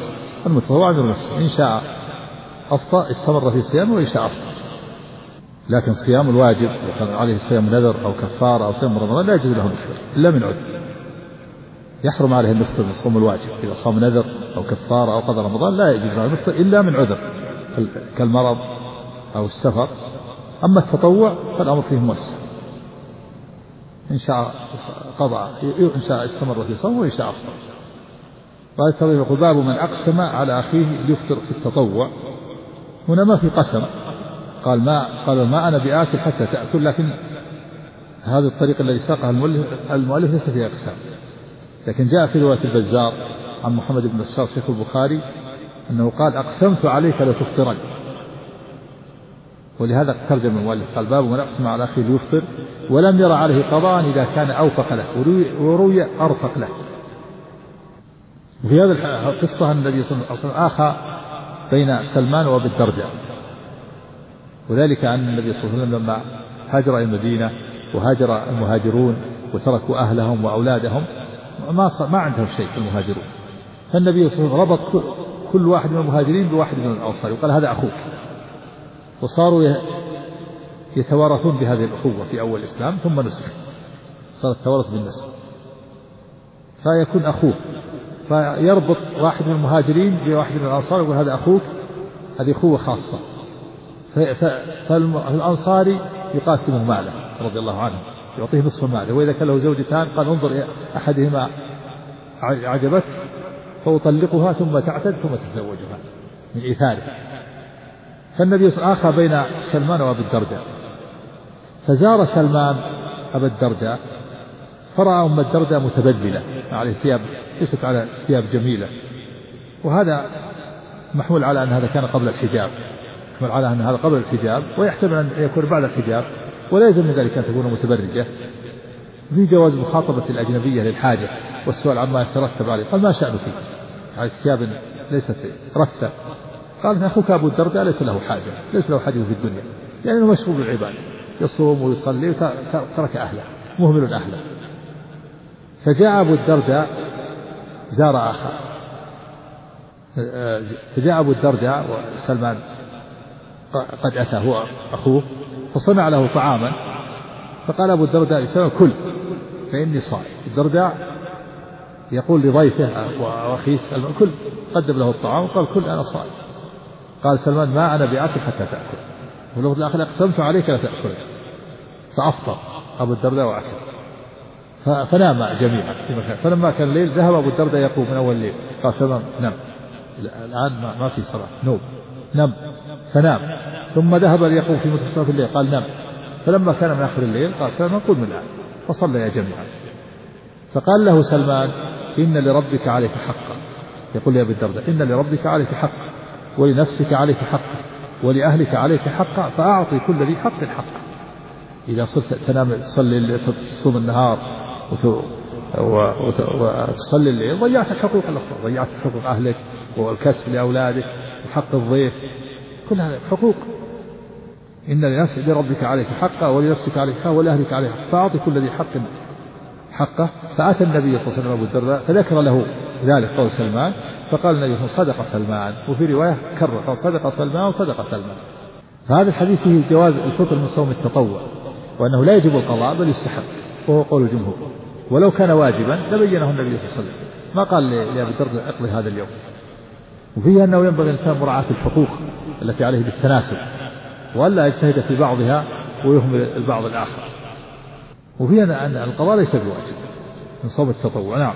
إن شاء أفطر استمر في الصيام وإن شاء أفطر. لكن صيام الواجب وكان عليه صيام نذر أو كفارة أو صيام رمضان لا يجوز له الفطر إلا من عذر، يحرم عليه أن يفطر من صوم الواجب. إذا صام نذر أو كفارة أو قضى رمضان لا يجوز له الفطر إلا من عذر كالمرض أو السفر. أما التطوع فالأمر فيه موسع، إن شاء قضى إن شاء استمر في صوم وإن شاء أفطر. قال الترجمة يقول باب من أقسم على أخيه ليفطر في التطوع. هنا ما في قسم، قال ما أنا بآكل حتى تأكل، لكن هذا الطريق الذي ساقه المؤلف ليس فيه أقسام. لكن جاء في رواية البزار عن محمد بن بشار شيخ البخاري أنه قال أقسمت عليك لتفطرن، ولهذا ترجم المؤلف قال باب من أقسم على أخيه ليفطر ولم ير عليه قضاء إذا كان أوفق له وروي أرفق له. وفي هذه القصة النبي صلى الله عليه وسلم آخى بين سلمان وأبي الدرداء، وذلك أن النبي صلى الله عليه وسلم لما هاجر إلى المدينة وهاجر المهاجرون وتركوا أهلهم وأولادهم ما عندهم شيء المهاجرون، فالنبي صلى الله عليه وسلم ربط كل واحد من المهاجرين بواحد من الأنصار وقال هذا أخوك، وصاروا يتوارثون بهذه الأخوة في أول الإسلام، ثم نسخ صار التوارث بالنسب، فيكون أخوه، فيربط واحد من المهاجرين بواحد من الأنصار ويقول هذا أخوك، هذه أخوة خاصة. فالأنصاري يقاسم ماله رضي الله عنه، يعطيه نصف ماله، وإذا كان له زوجتان قال انظر أحدهما عجبتك فأطلقها ثم تعتد ثم تتزوجها من إيثاره. فالنبي آخى بين سلمان وأبي الدرداء، فزار سلمان أبا الدرداء فرأى أم الدرداء متبذلة عليه ثياب ليست على ثياب جميلة، وهذا محمول على أن هذا كان قبل الحجاب، ويحتمل أن يكون بعد الحجاب، ولا يلزم من ذلك أن تكون متبرجة. في جواز مخاطبة الأجنبية للحاجة والسؤال عما يترتب عليه. قال ما شأنك؟ هذه الثياب ليست رثة. قال أخوك أبو الدرداء ليس له حاجة في الدنيا، يعني أنه مشغول بالعبادة، يصوم ويصلي وترك أهله، مهمل أهله. فجاء أبو الدرداء زار آخر، فجاء أبو الدرداء وسلمان قد أتى هو أخوه، فصنع له طعاما، فقال أبو الدرداء لسلمان كل فإني صائم. الدرداء يقول لضيفه وأخيه سلمان كل، قدم له الطعام وقال كل أنا صائم. قال سلمان ما أنا بآكل حتى تأكل، ولو الآخر أقسمت عليك لا تأكل، فأفطر أبو الدرداء وأكل، فنام جميعا في مكان. فلما كان الليل ذهب أبو الدرداء يقوم من أول الليل، قال سلمان نم الآن ما في صلاة، نم فنام. ثم ذهب ليقوم في منتصف الليل، قال نم. فلما كان من آخر الليل قال سلمان قل من الآن، فصليا جميعا. فقال له سلمان إن لربك عليك حقا، يقول لأبي الدرداء إن لربك عليك حقا، ولنفسك عليك حقا، ولأهلك عليك حقا، فأعطي كل ذي حق حقا. إذا صرت تنام تصلي تصوم النهار وتصلي الليل ضيعت حقوق الأخرى، ضيعت حقوق أهلك والكسب لأولادك وحق الضيف، كل هذه حقوق. إن لربك عليك حقا، ولنفسك عليك حقا، ولأهلك عليك حقا، فأعطي كل ذي حق حقه. فأتى النبي صلى الله عليه وسلم أبو الدرداء فذكر له ذلك قول سلمان، فقال النبي صدق سلمان، وفي رواية كرر قال صدق سلمان وصدق سلمان. فهذا الحديث فيه جواز الفطر من صوم التطوع، وأنه لا يجب القضاء بل يستحب، وهو قول الجمهور. ولو كان واجبا لبينه النبي صلى الله عليه وسلم، ما قال لأبي الدرداء اقضي هذا اليوم. وفيه أنه ينبغي الإنسان مراعاة الحقوق التي عليه بالتناسب، وألا يجتهد في بعضها ويهمل البعض الآخر. وفيه أن القضاء ليس بواجب من صوم التطوع. نعم.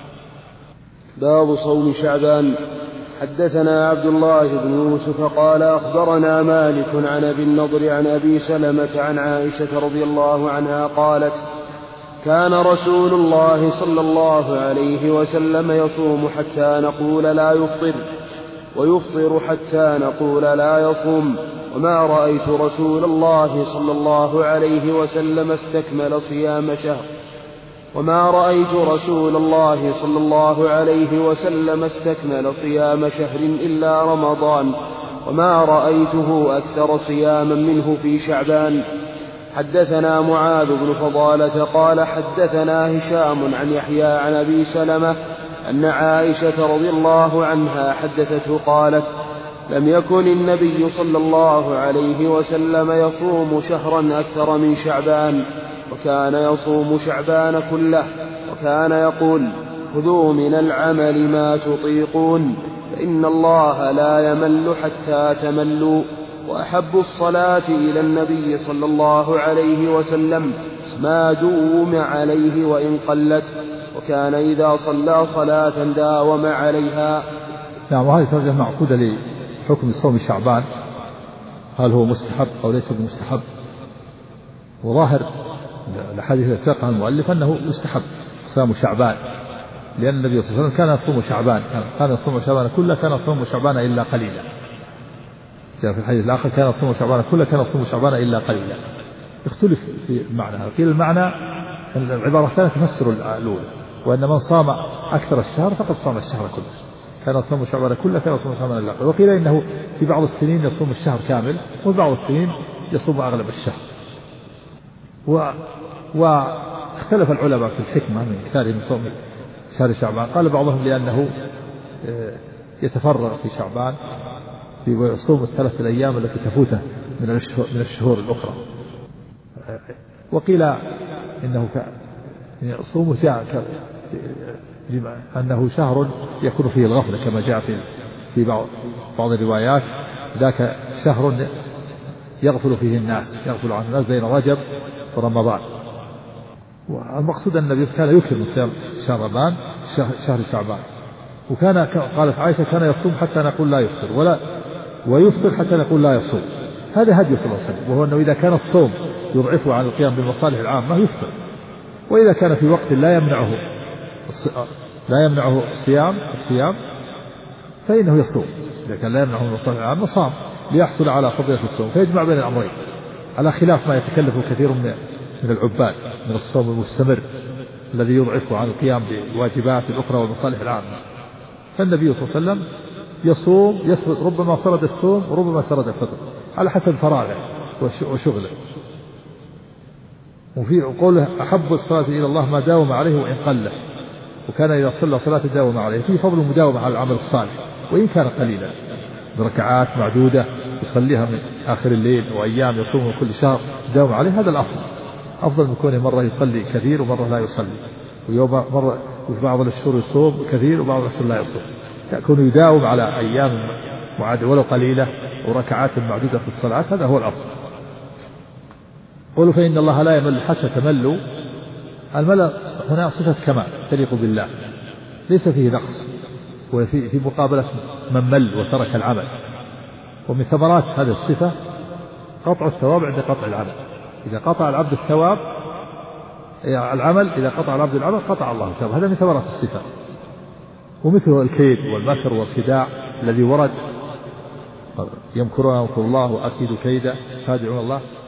باب صوم شعبان. حدثنا عبد الله بن يوسف قال أخبرنا مالك عن أبي النضر عن أبي سلمة عن عائشة رضي الله عنها قالت كان رسول الله صلى الله عليه وسلم يصوم حتى نقول لا يفطر، ويفطر حتى نقول لا يصوم، وما رأيت رسول الله صلى الله عليه وسلم استكمل صيام شهر، وما رأيت رسول الله صلى الله عليه وسلم استكمل صيام شهر إلا رمضان، وما رأيته أكثر صياما منه في شعبان. حدثنا معاذ بن فضالة قال حدثنا هشام عن يحيى عن أبي سلمة أن عائشة رضي الله عنها حدثته قالت لم يكن النبي صلى الله عليه وسلم يصوم شهرا أكثر من شعبان، وكان يصوم شعبان كله، وكان يقول خذوا من العمل ما تطيقون، فإن الله لا يمل حتى تملوا. وأحب الصلاة إلى النبي صلى الله عليه وسلم ما دوم عليه وإن قلت، وكان إذا صلى صلاة داوم عليها. نعم. وهذه ترجمة معقودة لحكم صوم شعبان، هل هو مستحب أو ليس بمستحب؟ وظاهر الحديث الذي ساقه المؤلف أنه يستحب صيام شعبان، لأن النبي صلى الله عليه وسلم كان يصوم شعبان، كان يصوم شعبان كله، كان يصوم شعبان إلا قليلا. جاء في الحديث الآخر كان يصوم شعبان كله، كان يصوم شعبان إلا قليلا. اختلف في المعنى، قيل المعنى العبارة الثانية تفسر الأولى، وأن من صام أكثر الشهر فقد صام الشهر كله، كان يصوم شعبان كله، كان يصوم شعبان إلا قليلا. وقيل إنه في بعض السنين يصوم الشهر كامل، وفي بعض السنين يصوم أغلب الشهر. واختلف العلماء في الحكمة من إكثاره من صوم شهر شعبان. قال بعضهم لأنه يتفرغ في شعبان ويصوم الثلاث الأيام التي تفوته من الشهور الأخرى. وقيل إنه صوم أنه شهر يكون فيه الغفلة كما جاء في بعض الروايات، ذاك شهر يغفل فيه الناس، يغفل عن الناس بين رجب ورمضان. والمقصود أن النبي كان يكثر من صيام شهر رمضان شهر شعبان، وكان قالت عائشة كان يصوم حتى نقول لا يفطر ويفطر حتى نقول لا يصوم. هذا هدي صلى الله عليه وسلم، وهو أنه إذا كان الصوم يضعفه عن القيام بالمصالح العامة يفطر، وإذا كان في وقت لا يمنعه الصيام فإنه يصوم. إذا كان لا يمنعه من المصالح العامة صام ليحصل على فضيلة الصوم، فيجمع بين الأمرين، على خلاف ما يتكلف كثير من العباد من الصوم المستمر الذي يضعفه عن القيام بالواجبات الأخرى والمصالح العامة. فالنبي صلى الله عليه وسلم يصوم ربما سرد الصوم وربما سرد الفطر على حسب فراغه وشغله. وفي قوله أحب الصلاة إلى الله ما داوم عليه وإن قل، وكان إذا صلى صلاة داوم عليه، في فضل المداومة على العمل الصالح وإن كان قليلا بركعات معدودة يصليها من آخر الليل، وأيام يصوم كل شهر داوم عليه، هذا الأفضل، أفضل من كونه مرة يصلي كثير ومرة لا يصلي، ويوم مرة وفي بعض الأشهر يصوم كثير وبعض الأشهر لا يصوم، يكون يداوم على أيام معادة ولو قليلة وركعات معدودة في الصلاة، هذا هو الأفضل. قولوا فإن الله لا يمل حتى تملوا. الملل هنا صفة كمال تليق بالله، ليس فيه نقص، وفي مقابلة من مل وترك العمل. ومن ثمرات هذه الصفة قطع الثواب عند قطع العمل. إذا قطع العبد الثواب العمل، إذا قطع العبد العمل قطع الله الثواب، هذا من ثمرات الصفة. ومثله الكيد والمكر والخداع الذي ورد، يمكرون يمكر الله وأكيد كيدا خادعون الله